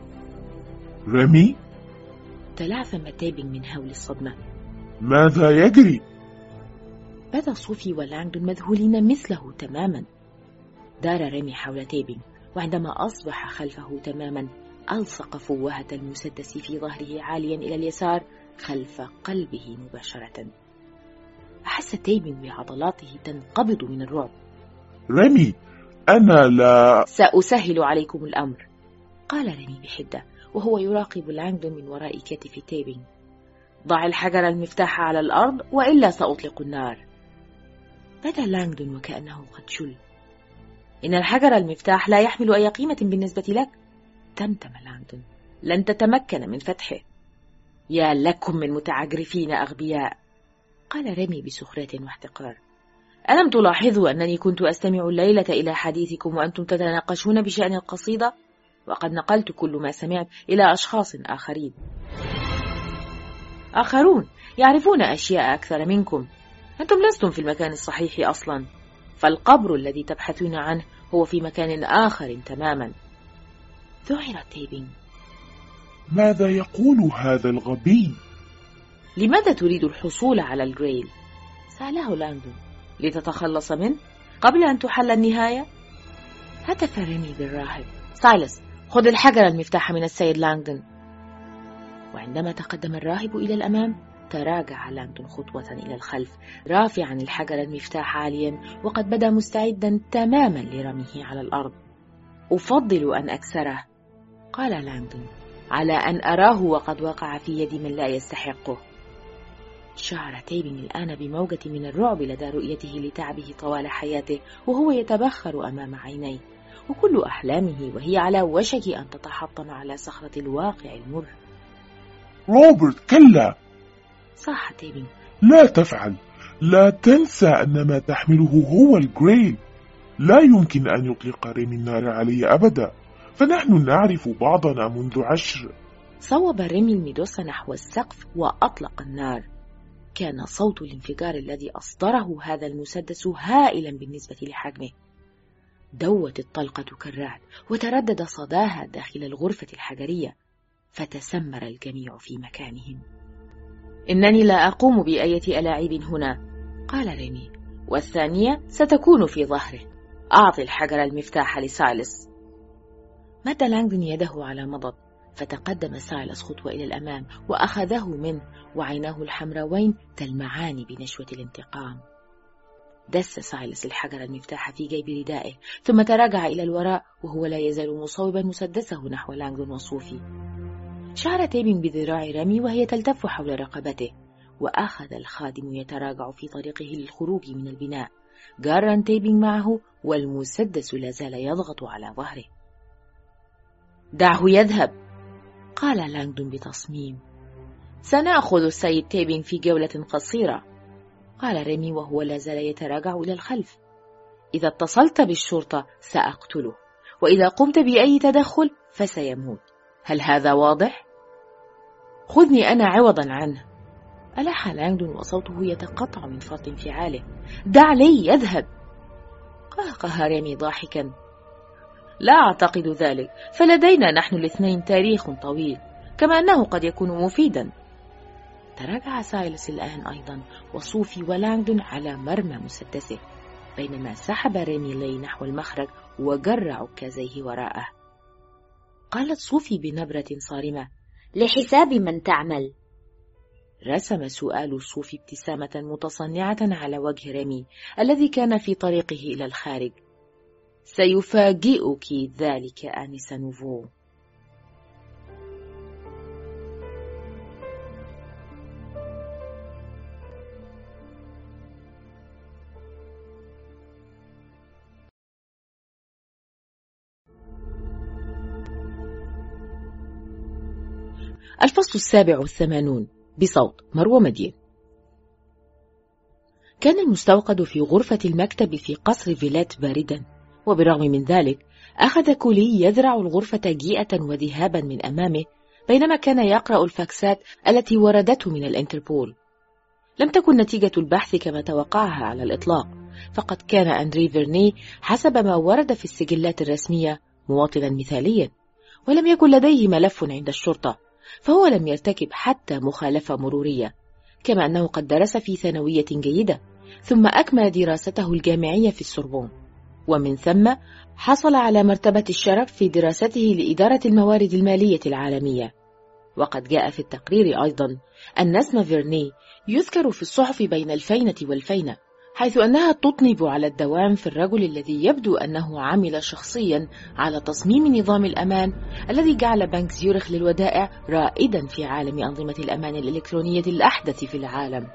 رامي؟
تلعثم تيبينغ من هول الصدمة.
ماذا يجري؟
بدا صوفي ولانغدون مذهولين مثله تماما. دار رامي حول تيبينغ، وعندما أصبح خلفه تماما ألصق فوهة المسدس في ظهره عاليا إلى اليسار خلف قلبه مباشرة. أحس تيبينغ بعضلاته تنقبض من الرعب.
رامي، أنا لا...
سأسهل عليكم الأمر، قال رامي بحدة وهو يراقب لانغدون من وراء كتف تيبينغ. ضع الحجر المفتاح على الأرض وإلا سأطلق النار. بدا لانغدون وكأنه قد شل. إن الحجر المفتاح لا يحمل أي قيمة بالنسبة لك، تمتم لانغدون. لن تتمكن من فتحه. يا لكم من متعجرفين أغبياء، قال رامي بسخرية واحتقار. ألم تلاحظوا أنني كنت أستمع الليلة إلى حديثكم وأنتم تتناقشون بشأن القصيدة؟ وقد نقلت كل ما سمعت إلى أشخاص آخرين، آخرون يعرفون أشياء أكثر منكم. أنتم لستم في المكان الصحيح أصلا، فالقبر الذي تبحثون عنه هو في مكان آخر تماما. ذعر تيبينغ.
ماذا يقول هذا الغبي؟
لماذا تريد الحصول على الجريل؟ سأله لانغدون. لتتخلص منه قبل أن تحل النهاية؟ هتف رامي بالراهب. سايلس، خذ الحجر المفتاح من السيد لانغدون. وعندما تقدم الراهب إلى الأمام تراجع لانغدون خطوة إلى الخلف رافعا الحجر المفتاح عاليا، وقد بدا مستعدا تماما لرميه على الأرض. أفضل أن أكسره، قال لانغدون، على أن أراه وقد وقع في يد من لا يستحقه. شعر تيبينغ الآن بموجة من الرعب لدى رؤيته لتعبه طوال حياته وهو يتبخر أمام عينيه، وكل أحلامه وهي على وشك أن تتحطم على صخرة الواقع المر.
روبرت، كلا،
صاح تيبينغ.
لا تفعل. لا تنسى أن ما تحمله هو الجريل. لا يمكن أن يطلق رامي النار علي أبدا، فنحن نعرف بعضنا منذ عشر.
صوب رامي الميدوسا نحو السقف وأطلق النار. كان صوت الانفجار الذي أصدره هذا المسدس هائلا بالنسبة لحجمه. دوت الطلقة كالرعد وتردد صداها داخل الغرفة الحجرية، فتسمر الجميع في مكانهم. إنني لا أقوم بأية ألاعب هنا، قال رامي، والثانية ستكون في ظهره. أعطي الحجر المفتاح لسايلس. مد لانغدون يده على مضض، فتقدم سايلس خطوة إلى الأمام وأخذه منه، وعيناه الحمراوين تلمعان بنشوة الانتقام. دس سايلس الحجر المفتاح في جيب ردائه، ثم تراجع إلى الوراء وهو لا يزال مصوبا مسدسه نحو لانغدون وصوفي. شعر تيبين بذراع رامي وهي تلتف حول رقبته، وأخذ الخادم يتراجع في طريقه للخروج من البناء، جارا تيبين معه والمسدس لا زال يضغط على ظهره. دعه يذهب، قال لانغدون بتصميم. سنأخذ السيد تيبين في جولة قصيرة، قال ريمي وهو لا زال يتراجع إلى الخلف. إذا اتصلت بالشرطة سأقتله، وإذا قمت بأي تدخل فسيموت. هل هذا واضح؟ خذني أنا عوضا عنه، ألح لانغدون وصوته يتقطع من فرط انفعاله. دع لي يذهب، قهقه ريمي ضاحكا. لا أعتقد ذلك، فلدينا نحن الاثنين تاريخ طويل، كما أنه قد يكون مفيدا. تراجع سايلس الآن أيضا، وصوفي ولانغدون على مرمى مسدسه، بينما سحب ريمي لي نحو المخرج وجر عكازيه وراءه. قالت صوفي بنبرة صارمة:
لحساب من تعمل؟
رسم سؤال صوفي ابتسامة متصنعة على وجه ريمي الذي كان في طريقه إلى الخارج. سيفاجئك ذلك آنسة نوفو. الفصل السابع والثمانون، بصوت مروى مدين. كان المستوقد في غرفة المكتب في قصر فيلات باردا، وبالرغم من ذلك أخذ كولي يذرع الغرفة جيئة وذهابا من أمامه بينما كان يقرأ الفاكسات التي وردته من الانتربول. لم تكن نتيجة البحث كما توقعها على الإطلاق، فقد كان أندري فيرني حسب ما ورد في السجلات الرسمية مواطنا مثاليا، ولم يكن لديه ملف عند الشرطة، فهو لم يرتكب حتى مخالفة مرورية، كما أنه قد درس في ثانوية جيدة، ثم أكمل دراسته الجامعية في السوربون، ومن ثم حصل على مرتبة الشرف في دراسته لإدارة الموارد المالية العالمية. وقد جاء في التقرير أيضا أن اسم فيرني يذكر في الصحف بين الفينة والفينة، حيث أنها تطنب على الدوام في الرجل الذي يبدو أنه عمل شخصيا على تصميم نظام الأمان الذي جعل بنك زيورخ للودائع رائدا في عالم أنظمة الأمان الإلكترونية الأحدث في العالم.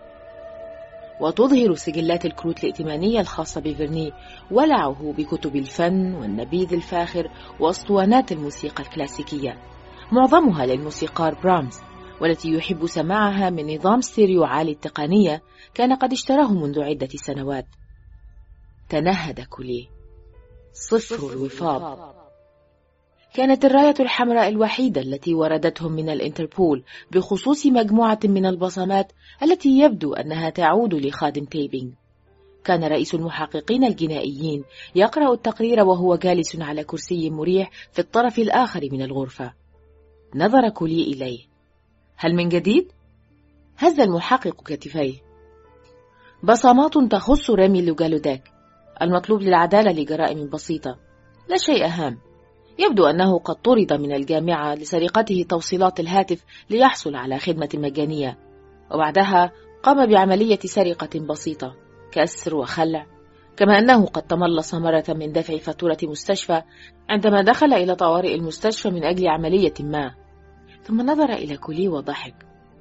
وتظهر سجلات الكروت الائتمانية الخاصة بفيرني ولعه بكتب الفن والنبيذ الفاخر وأسطوانات الموسيقى الكلاسيكية، معظمها للموسيقار برامز، والتي يحب سماعها من نظام ستيريو عالي التقنية كان قد اشتراه منذ عدة سنوات. تنهد كولي. صفر الوفاض. كانت الراية الحمراء الوحيدة التي وردتهم من الانتربول بخصوص مجموعة من البصمات التي يبدو أنها تعود لخادم تيبين. كان رئيس المحققين الجنائيين يقرأ التقرير وهو جالس على كرسي مريح في الطرف الآخر من الغرفة. نظر كولي إليه. هل من جديد؟ هز المحقق كتفيه. بصمات تخص رامي لوغالوداك، المطلوب للعدالة لجرائم بسيطة، لا شيء هام. يبدو أنه قد طرد من الجامعة لسرقته توصيلات الهاتف ليحصل على خدمة مجانية، وبعدها قام بعملية سرقة بسيطة، كسر وخلع، كما أنه قد تملص مرة من دفع فاتورة مستشفى عندما دخل إلى طوارئ المستشفى من أجل عملية ما. ثم نظر إلى كولي وضحك.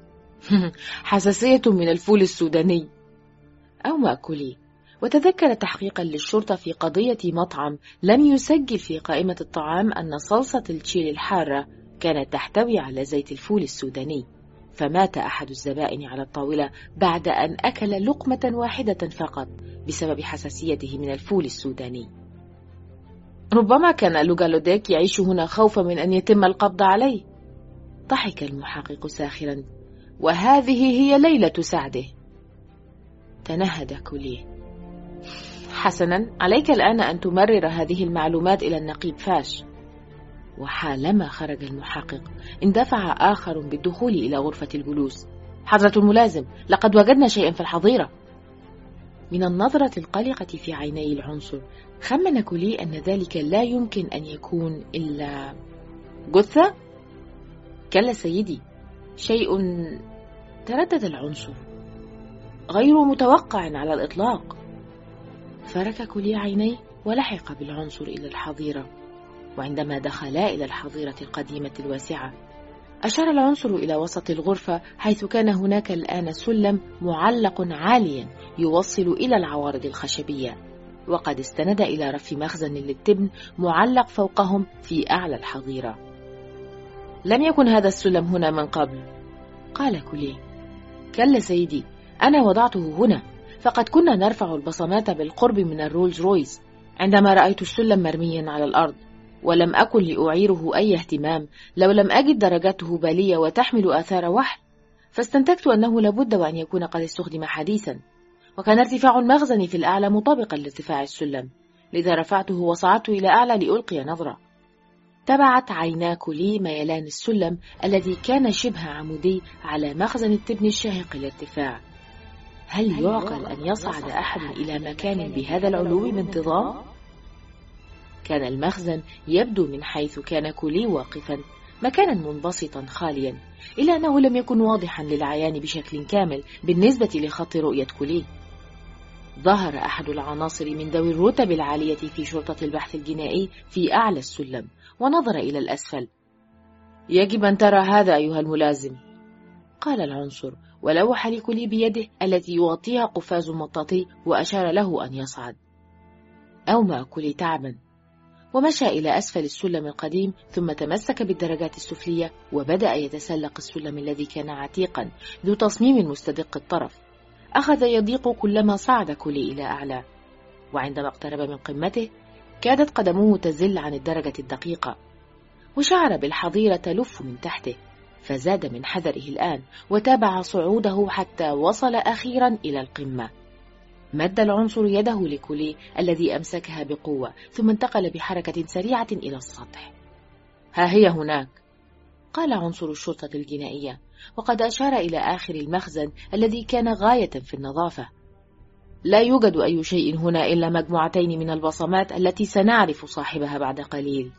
حساسية من الفول السوداني. أومأ كولي، وتذكر تحقيقا للشرطة في قضية مطعم لم يسجل في قائمة الطعام أن صلصة التشيلي الحارة كانت تحتوي على زيت الفول السوداني، فمات أحد الزبائن على الطاولة بعد أن أكل لقمة واحدة فقط بسبب حساسيته من الفول السوداني. ربما كان لوغالوديك يعيش هنا خوفا من أن يتم القبض عليه. ضحك المحقق ساخرا. وهذه هي ليلة سعده. تنهد كولي. حسنا، عليك الآن أن تمرر هذه المعلومات إلى النقيب فاش. وحالما خرج المحقق اندفع آخر بالدخول إلى غرفة الجلوس. حضرة الملازم، لقد وجدنا شيئا في الحظيرة. من النظرة القلقة في عيني العنصر خمن كولي أن ذلك لا يمكن أن يكون إلا جثة؟ كلا سيدي، شيء. تردد العنصر. غير متوقع على الإطلاق. فرك كولي عينيه ولحق بالعنصر إلى الحظيرة. وعندما دخلا إلى الحظيرة القديمة الواسعة، أشار العنصر إلى وسط الغرفة، حيث كان هناك الآن سلم معلق عاليا يوصل إلى العوارض الخشبية، وقد استند إلى رف مخزن للتبن معلق فوقهم في أعلى الحظيرة. لم يكن هذا السلم هنا من قبل، قال كولي. كلا سيدي، أنا وضعته هنا، فقد كنا نرفع البصمات بالقرب من الرولز رويس عندما رأيت السلم مرميا على الأرض، ولم أكن لأعيره أي اهتمام لو لم أجد درجاته بالية وتحمل آثار وحل، فاستنتجت أنه لابد وأن يكون قد استخدم حديثا، وكان ارتفاع المخزن في الأعلى مطابقا لارتفاع السلم، لذا رفعته وصعدت إلى أعلى لألقي نظرة. تبعت عينا كولي ميلان السلم الذي كان شبه عمودي على مخزن التبن الشاهق الارتفاع. هل يعقل أن يصعد أحد إلى مكان بهذا العلو بانتظام؟ كان المخزن يبدو من حيث كان كولي واقفا مكانا منبسطا خاليا، إلا أنه لم يكن واضحا للعيان بشكل كامل بالنسبة لخط رؤية كولي. ظهر أحد العناصر من ذوي الرتب العالية في شرطة البحث الجنائي في أعلى السلم، ونظر إلى الأسفل. يجب أن ترى هذا أيها الملازم، قال العنصر، ولوح لكولي بيده التي يغطيها قفاز مطاطي، وأشار له أن يصعد. أومأ كولي تعبا ومشى إلى أسفل السلم القديم، ثم تمسك بالدرجات السفلية وبدأ يتسلق السلم الذي كان عتيقا ذو تصميم مستدق الطرف. أخذ يضيق كلما صعد كولي إلى أعلى، وعندما اقترب من قمته كادت قدمه تزل عن الدرجة الدقيقة، وشعر بالحظيرة تلف من تحته، فزاد من حذره الآن وتابع صعوده حتى وصل أخيرا إلى القمة. مد العنصر يده لكولي الذي أمسكها بقوة، ثم انتقل بحركة سريعة إلى السطح. ها هي هناك، قال عنصر الشرطة الجنائية، وقد أشار إلى آخر المخزن الذي كان غاية في النظافة. لا يوجد أي شيء هنا إلا مجموعتين من البصمات التي سنعرف صاحبها بعد قليل.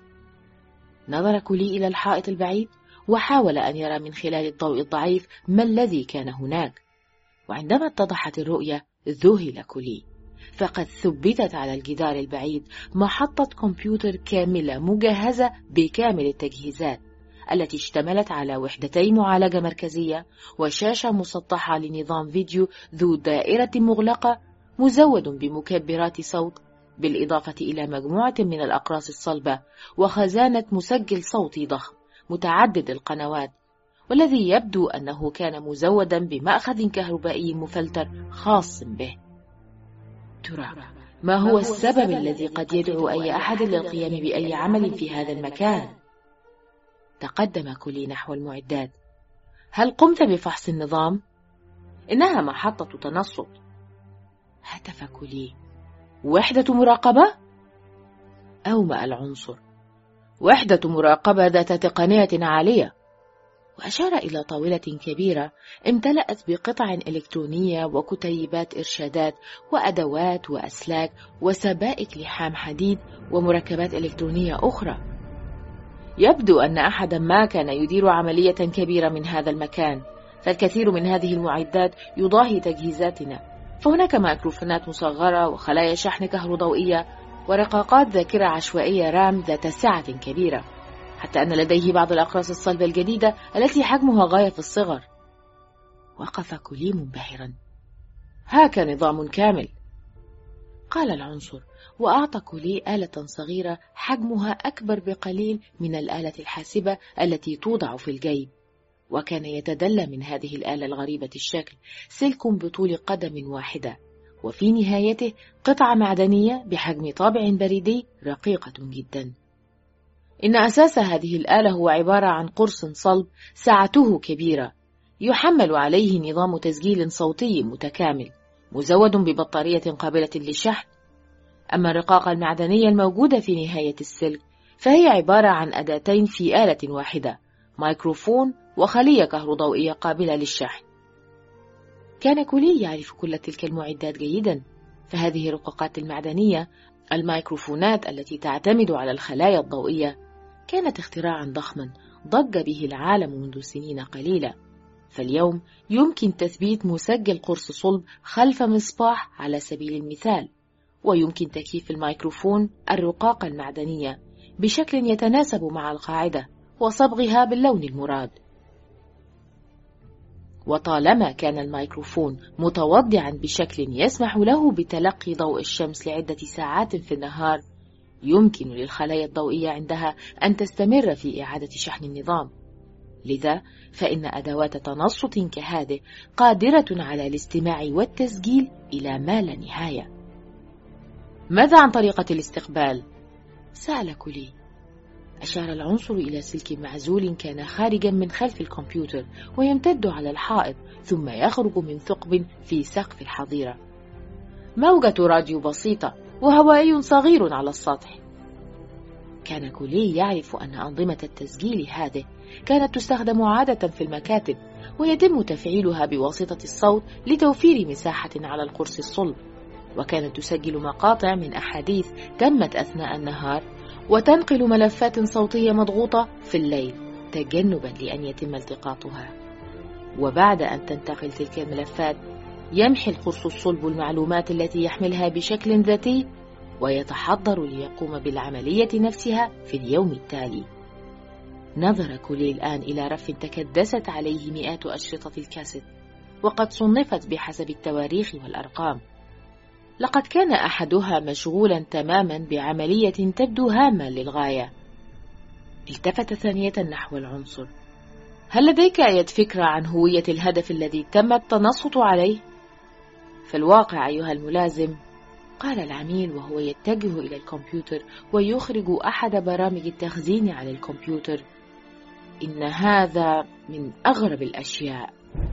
نظر كولي إلى الحائط البعيد وحاول أن يرى من خلال الضوء الضعيف ما الذي كان هناك، وعندما اتضحت الرؤية ذهل كولي، فقد ثبتت على الجدار البعيد محطة كمبيوتر كاملة مجهزة بكامل التجهيزات، التي اشتملت على وحدتي معالجة مركزية وشاشة مسطحة لنظام فيديو ذو دائرة مغلقة مزود بمكبرات صوت، بالإضافة إلى مجموعة من الأقراص الصلبة وخزانة مسجل صوتي ضخم متعدد القنوات، والذي يبدو أنه كان مزودا بمأخذ كهربائي مفلتر خاص به. ترى ما هو السبب الذي قد يدعو أي أحد للقيام بأي عمل في هذا المكان؟ تقدم كولي نحو المعدات. هل قمت بفحص النظام؟ إنها محطة تنصت. هتف كولي. وحدة مراقبة؟ أومأ العنصر. وحدة مراقبة ذات تقنية عالية. وأشار إلى طاولة كبيرة امتلأت بقطع إلكترونية وكتيبات إرشادات وأدوات وأسلاك وسبائك لحام حديد ومركبات إلكترونية أخرى. يبدو أن أحدا ما كان يدير عملية كبيرة من هذا المكان، فالكثير من هذه المعدات يضاهي تجهيزاتنا، فهناك ميكروفونات مصغرة وخلايا شحن كهروضوئية ورقاقات ذاكرة عشوائية رام ذات سعة كبيرة، حتى أن لديه بعض الأقراص الصلبة الجديدة التي حجمها غاية في الصغر. وقف كولي منبهرا. هاك نظام كامل، قال العنصر، وأعطى كولي آلة صغيرة حجمها أكبر بقليل من الآلة الحاسبة التي توضع في الجيب، وكان يتدلى من هذه الآلة الغريبة الشكل سلك بطول قدم واحدة، وفي نهايته قطعة معدنية بحجم طابع بريدي رقيقة جدا. إن أساس هذه الآلة هو عبارة عن قرص صلب سعته كبيرة يحمل عليه نظام تسجيل صوتي متكامل مزود ببطارية قابلة للشحن. أما الرقاقة المعدنية الموجودة في نهاية السلك فهي عبارة عن أداتين في آلة واحدة، ميكروفون وخلية كهروضوئية قابلة للشحن. كان كولي يعرف كل تلك المعدات جيدا، فهذه الرقاقات المعدنية، الميكروفونات التي تعتمد على الخلايا الضوئية، كانت اختراعا ضخما ضج به العالم منذ سنين قليلة. فاليوم يمكن تثبيت مسجل قرص صلب خلف مصباح على سبيل المثال، ويمكن تكييف الميكروفون الرقاقة المعدنية بشكل يتناسب مع القاعدة وصبغها باللون المراد. وطالما كان الميكروفون متوضعا بشكل يسمح له بتلقي ضوء الشمس لعدة ساعات في النهار، يمكن للخلايا الضوئية عندها أن تستمر في إعادة شحن النظام. لذا فإن أدوات تنصت كهذه قادرة على الاستماع والتسجيل إلى ما لا نهاية. ماذا عن طريقة الاستقبال؟ سأل كولي. أشار العنصر إلى سلك معزول كان خارجا من خلف الكمبيوتر ويمتد على الحائط ثم يخرج من ثقب في سقف الحظيرة. موجة راديو بسيطة وهوائي صغير على السطح. كان كولي يعرف أن أنظمة التسجيل هذه كانت تستخدم عادة في المكاتب، ويتم تفعيلها بواسطة الصوت لتوفير مساحة على القرص الصلب، وكانت تسجل مقاطع من أحاديث تمت أثناء النهار وتنقل ملفات صوتية مضغوطة في الليل تجنبا لأن يتم التقاطها. وبعد أن تنتقل تلك الملفات يمحي القرص الصلب المعلومات التي يحملها بشكل ذاتي ويتحضر ليقوم بالعملية نفسها في اليوم التالي. نظر كولي الآن إلى رف تكدست عليه مئات أشرطة الكاسيت، وقد صنفت بحسب التواريخ والأرقام. لقد كان أحدها مشغولا تماما بعملية تبدو هامة للغاية. التفت ثانية نحو العنصر. هل لديك أي فكرة عن هوية الهدف الذي تم التنصت عليه؟ في الواقع أيها الملازم، قال العميل وهو يتجه إلى الكمبيوتر ويخرج أحد برامج التخزين على الكمبيوتر، إن هذا من أغرب الأشياء.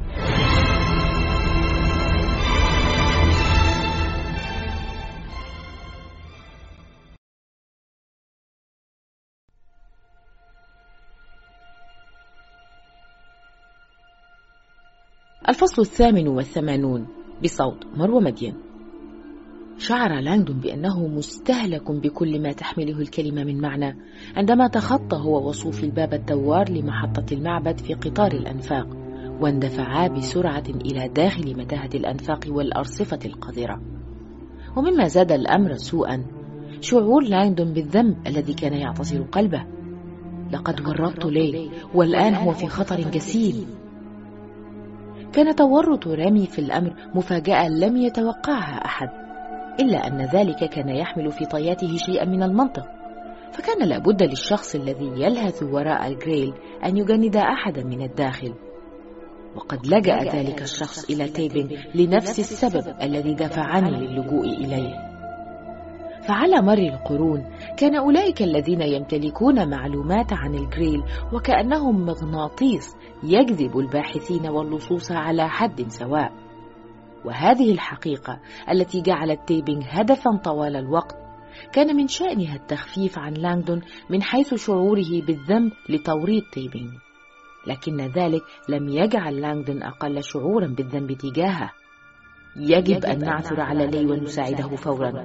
الفصل الثامن والثمانون بصوت مروى مدين. شعر لانغدون بأنه مستهلك بكل ما تحمله الكلمة من معنى عندما تخطى هو وصوفي الباب الدوار لمحطة المعبد في قطار الأنفاق، واندفعا بسرعة إلى داخل متاهة الأنفاق والأرصفة القذرة. ومما زاد الأمر سوءا شعور لانغدون بالذنب الذي كان يعتصر قلبه. لقد ورطت لي والآن هو في خطر جسيم. كان تورط رامي في الأمر مفاجأة لم يتوقعها أحد، إلا أن ذلك كان يحمل في طياته شيئا من المنطق، فكان لابد للشخص الذي يلهث وراء الجريل أن يجند أحدا من الداخل. وقد لجأ ذلك الشخص إلى تيبينغ لنفس السبب الذي دفعني للجوء إليه. فعلى مر القرون كان أولئك الذين يمتلكون معلومات عن الجريل وكأنهم مغناطيس يجذب الباحثين واللصوص على حد سواء. وهذه الحقيقة التي جعلت تيبينغ هدفا طوال الوقت كان من شأنها التخفيف عن لانغدون من حيث شعوره بالذنب لتوريط تيبينغ، لكن ذلك لم يجعل لانغدون أقل شعورا بالذنب تجاهه. يجب أن نعثر على لي ونساعده فورا.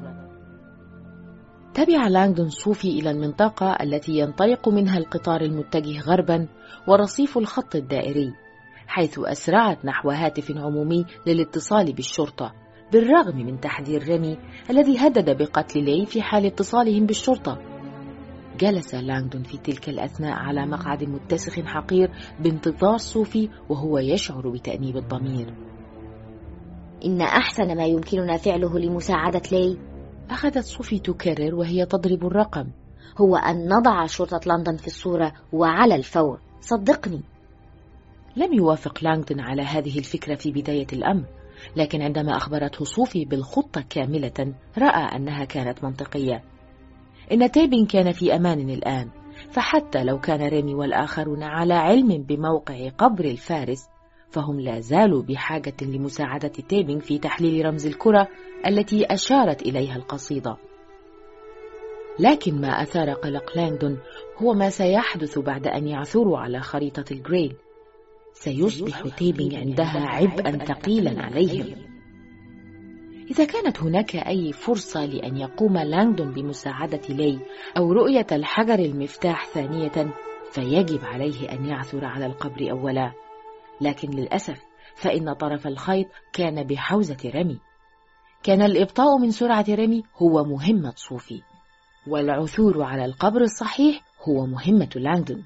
تبع لانغدون صوفي إلى المنطقة التي ينطلق منها القطار المتجه غربا ورصيف الخط الدائري، حيث أسرعت نحو هاتف عمومي للاتصال بالشرطة، بالرغم من تحذير ريمي الذي هدد بقتل لي في حال اتصالهم بالشرطة. جلس لانغدون في تلك الأثناء على مقعد متسخ حقير بانتظار صوفي وهو يشعر بتأنيب الضمير.
إن أحسن ما يمكننا فعله لمساعدة لي،
أخذت صوفي تكرر وهي تضرب الرقم،
هو أن نضع شرطة لندن في الصورة وعلى الفور، صدقني.
لم يوافق لانغدون على هذه الفكرة في بداية الأمر، لكن عندما أخبرته صوفي بالخطة كاملة رأى أنها كانت منطقية. إن تيبينغ كان في أمان الآن، فحتى لو كان ريمي والآخرون على علم بموقع قبر الفارس فهم لا زالوا بحاجة لمساعدة تيبينغ في تحليل رمز الكرة التي أشارت إليها القصيدة. لكن ما أثار قلق لانغدون هو ما سيحدث بعد أن يعثروا على خريطة الجريل. سيصبح تيبينغ عندها عبئا ثقيلا عليهم. إذا كانت هناك أي فرصة لأن يقوم لانغدون بمساعدة لي أو رؤية الحجر المفتاح ثانية فيجب عليه أن يعثر على القبر أولا، لكن للأسف فإن طرف الخيط كان بحوزة رمي. كان الإبطاء من سرعة ريمي هو مهمة صوفي، والعثور على القبر الصحيح هو مهمة لانغدون،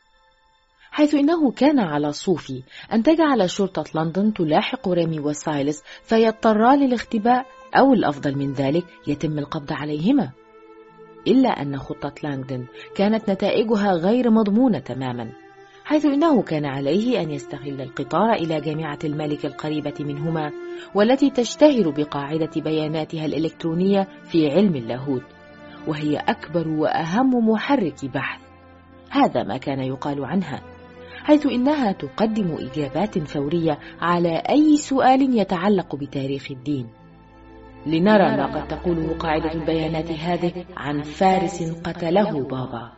حيث إنه كان على صوفي أن تجعل شرطة لندن تلاحق ريمي وسايلس فيضطرا للاختباء، أو الأفضل من ذلك يتم القبض عليهما. إلا أن خطة لانغدون كانت نتائجها غير مضمونة تماما، حيث إنه كان عليه أن يستغل القطار إلى جامعة الملك القريبة منهما، والتي تشتهر بقاعدة بياناتها الإلكترونية في علم اللاهوت، وهي أكبر وأهم محرك بحث. هذا ما كان يقال عنها، حيث إنها تقدم إجابات فورية على أي سؤال يتعلق بتاريخ الدين. لنرى ما قد تقوله قاعدة البيانات هذه عن فارس قتله بابا.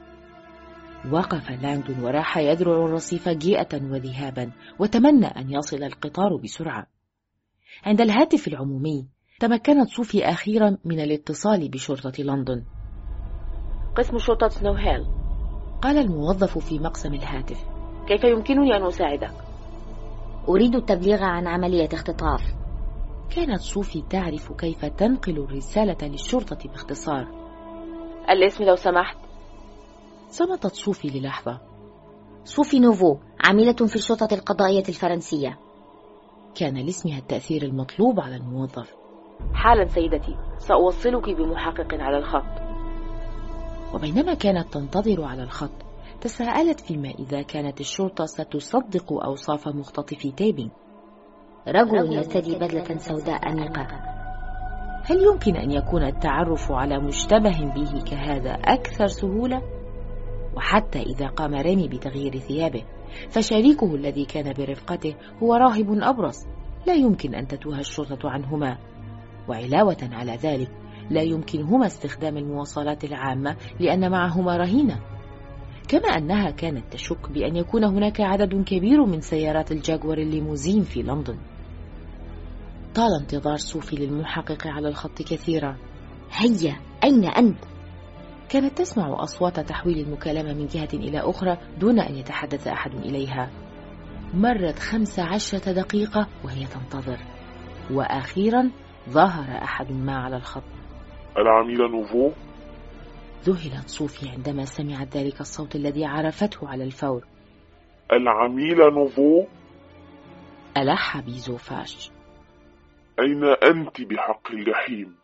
وقف لانغدون وراح يدرع الرصيف جيئة وذهابا، وتمنى أن يصل القطار بسرعة. عند الهاتف العمومي تمكنت صوفي أخيرا من الاتصال بشرطة لندن.
قسم شرطة سنو هيل،
قال الموظف في مقسم الهاتف. كيف يمكنني أن أساعدك؟
أريد التبليغ عن عملية اختطاف.
كانت صوفي تعرف كيف تنقل الرسالة للشرطة باختصار.
الاسم لو سمحت.
صمتت صوفي للحظة.
صوفي نوفو، عاملة في الشرطة القضائية الفرنسية.
كان لاسمها التأثير المطلوب على الموظف.
حالا سيدتي، سأوصلك بمحقق على الخط.
وبينما كانت تنتظر على الخط، تساءلت فيما إذا كانت الشرطة ستصدق أوصاف مختطفي تيبينغ.
رجل يرتدي بدلة سوداء أنيقة.
هل يمكن أن يكون التعرف على مشتبه به كهذا أكثر سهولة؟ وحتى إذا قام ريمي بتغيير ثيابه، فشريكه الذي كان برفقته هو راهب أبرص، لا يمكن أن تتوه الشرطة عنهما. وعلاوة على ذلك، لا يمكنهما استخدام المواصلات العامة لأن معهما رهينة، كما أنها كانت تشك بأن يكون هناك عدد كبير من سيارات الجاكور الليموزين في لندن. طال انتظار صوفي للمحقق على الخط كثيرا.
هيا، أين أنت؟
كانت تسمع أصوات تحويل المكالمة من جهة إلى أخرى دون أن يتحدث أحد إليها. مرت خمس عشرة دقيقة وهي تنتظر، وأخيرا ظهر أحد ما على الخط.
العميلة نوفو؟
ذهلت صوفي عندما سمعت ذلك الصوت الذي عرفته على الفور.
العميلة نوفو؟
ألح بيزوفاش.
أين أنت بحق الجحيم؟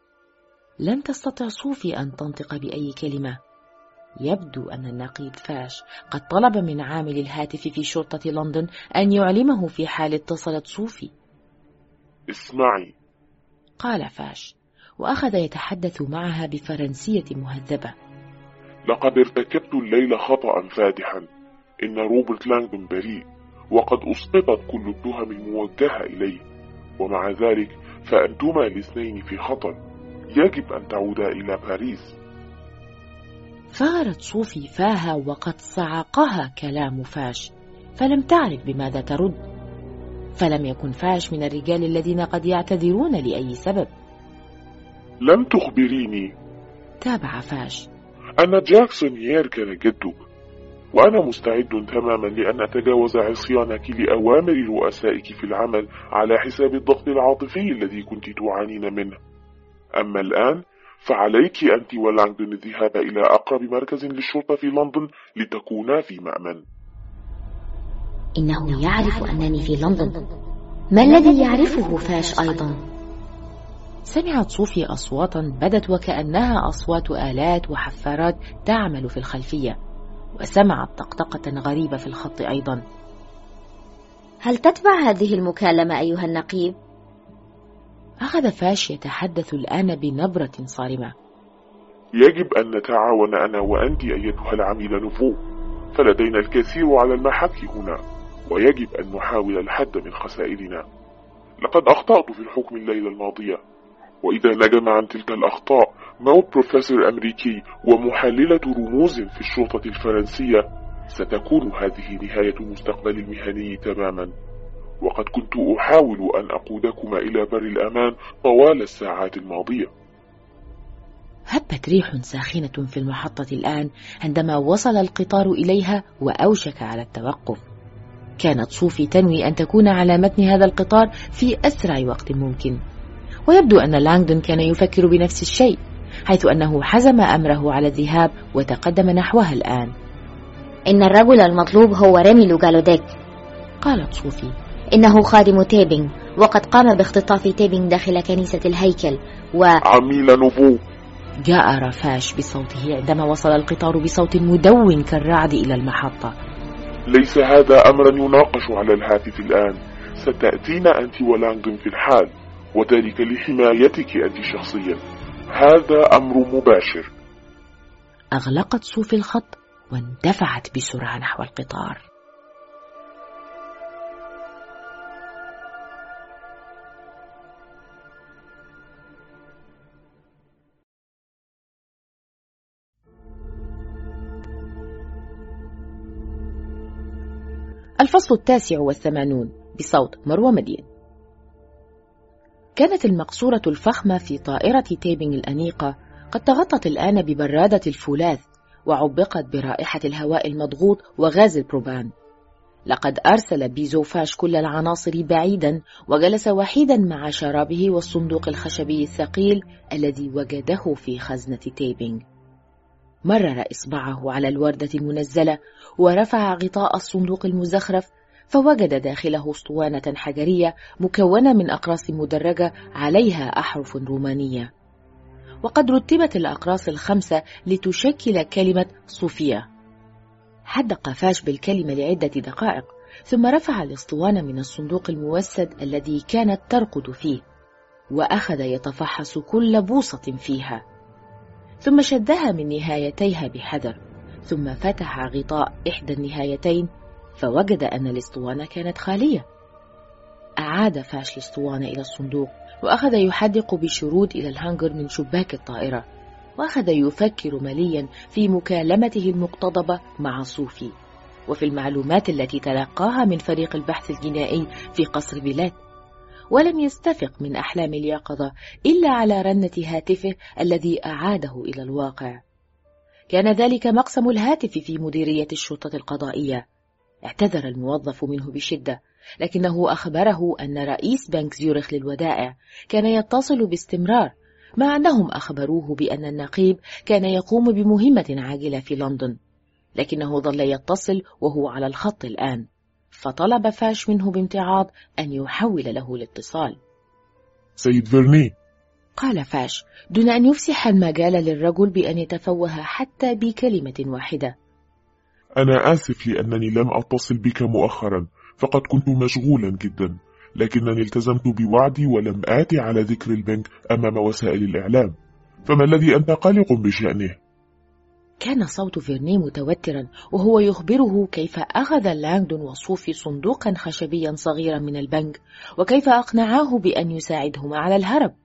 لم تستطع صوفي أن تنطق بأي كلمة. يبدو أن النقيب فاش قد طلب من عامل الهاتف في شرطة لندن أن يعلمه في حال اتصلت صوفي.
اسمعي،
قال فاش، وأخذ يتحدث معها بفرنسية مهذبة.
لقد ارتكبت الليلة خطأ فادحا. إن روبرت لانغدون بريء، وقد أسقطت كل التهم الموجهة إليه، ومع ذلك فأنتما الاثنين في خطر. يجب أن تعودا إلى باريس.
فغرت صوفي فاها وقد صعقها كلام فاش، فلم تعرف بماذا ترد. فلم يكن فاش من الرجال الذين قد يعتذرون لأي سبب.
لم تخبريني،
تابع فاش،
أن جاكسون يير كان جدك، وأنا مستعد تماما لأن أتجاوز عصيانك لأوامر رؤسائك في العمل على حساب الضغط العاطفي الذي كنت تعانين منه. أما الآن فعليك أنت ولانغدون الذهاب إلى أقرب مركز للشرطة في لندن لتكونا في مأمن.
إنه يعرف أنني في لندن. ما الذي يعرفه فاش أيضا؟
سمعت صوفي أصواتا بدت وكأنها أصوات آلات وحفارات تعمل في الخلفية، وسمعت طقطقة غريبة في الخط أيضا.
هل تتبع هذه المكالمة أيها النقيب؟
أخذ فاش يتحدث الآن بنبرة صارمة.
يجب أن نتعاون أنا وأنت أيتها العميلة نوفو، فلدينا الكثير على المحك هنا، ويجب أن نحاول الحد من خسائرنا. لقد أخطأت في الحكم الليلة الماضية، وإذا نجم عن تلك الأخطاء موت بروفيسور أمريكي ومحللة رموز في الشرطة الفرنسية، ستكون هذه نهاية المستقبل المهني تماما. وقد كنت أحاول أن أقودكما إلى بر الأمان طوال الساعات الماضية.
هبت ريح ساخنة في المحطة الآن عندما وصل القطار إليها وأوشك على التوقف. كانت صوفي تنوي أن تكون على متن هذا القطار في أسرع وقت ممكن، ويبدو أن لانغدون كان يفكر بنفس الشيء، حيث أنه حزم أمره على الذهاب وتقدم نحوها الآن.
إن الرجل المطلوب هو ريمي لوغالوديك،
قالت صوفي.
إنه خادم تيبينغ، وقد قام باختطاف تيبينغ داخل كنيسة الهيكل و
عميل نوفو.
جاء رفاش بصوته عندما وصل القطار بصوت مدون كالرعد إلى المحطة.
ليس هذا أمرا يناقش على الهاتف الآن، ستأتينا أنت ولانغدون في الحال، وذلك لحمايتك أنت شخصيا. هذا أمر مباشر.
أغلقت صوفي الخط واندفعت بسرعة نحو القطار. الفصل التاسع والثمانون بصوت مروى مدين. كانت المقصورة الفخمة في طائرة تيبينغ الأنيقة قد تغطت الآن ببرادة الفولاذ، وعبقت برائحة الهواء المضغوط وغاز البروبان. لقد أرسل بيزوفاش كل العناصر بعيدا، وجلس وحيدا مع شرابه والصندوق الخشبي الثقيل الذي وجده في خزنة تيبينغ. مرر إصبعه على الوردة المنزلة ورفع غطاء الصندوق المزخرف، فوجد داخله اسطوانة حجرية مكونة من أقراص مدرجة عليها أحرف رومانية، وقد رتبت الأقراص الخمسة لتشكل كلمة صوفيا. حدق فاش بالكلمة لعدة دقائق، ثم رفع الاسطوانة من الصندوق الموسد الذي كانت ترقد فيه، وأخذ يتفحص كل بوصة فيها، ثم شدها من نهايتيها بحذر، ثم فتح غطاء إحدى النهايتين فوجد أن الاسطوانة كانت خالية. أعاد فاش الاسطوانة إلى الصندوق، وأخذ يحدق بشرود إلى الهانجر من شباك الطائرة، وأخذ يفكر مليا في مكالمته المقتضبة مع صوفي، وفي المعلومات التي تلقاها من فريق البحث الجنائي في قصر بلاد، ولم يستفق من أحلام اليقظة إلا على رنة هاتفه الذي أعاده إلى الواقع. كان ذلك مقسم الهاتف في مديرية الشرطة القضائية. اعتذر الموظف منه بشدة، لكنه أخبره أن رئيس بنك زيورخ للودائع كان يتصل باستمرار، مع أنهم أخبروه بأن النقيب كان يقوم بمهمة عاجلة في لندن، لكنه ظل يتصل وهو على الخط الآن، فطلب فاش منه بامتعاض أن يحول له الاتصال.
سيد فيرني،
قال فاش دون أن يفسح المجال للرجل بأن يتفوه حتى بكلمة واحدة.
أنا آسف لأنني لم أتصل بك مؤخرا، فقد كنت مشغولا جدا، لكنني التزمت بوعدي ولم آتي على ذكر البنك أمام وسائل الإعلام، فما الذي أنت قلق بشأنه؟
كان صوت فيرني متوترا وهو يخبره كيف أخذ لانغدون وصوفي صندوقا خشبيا صغيرا من البنك، وكيف أقنعاه بأن يساعدهما على الهرب.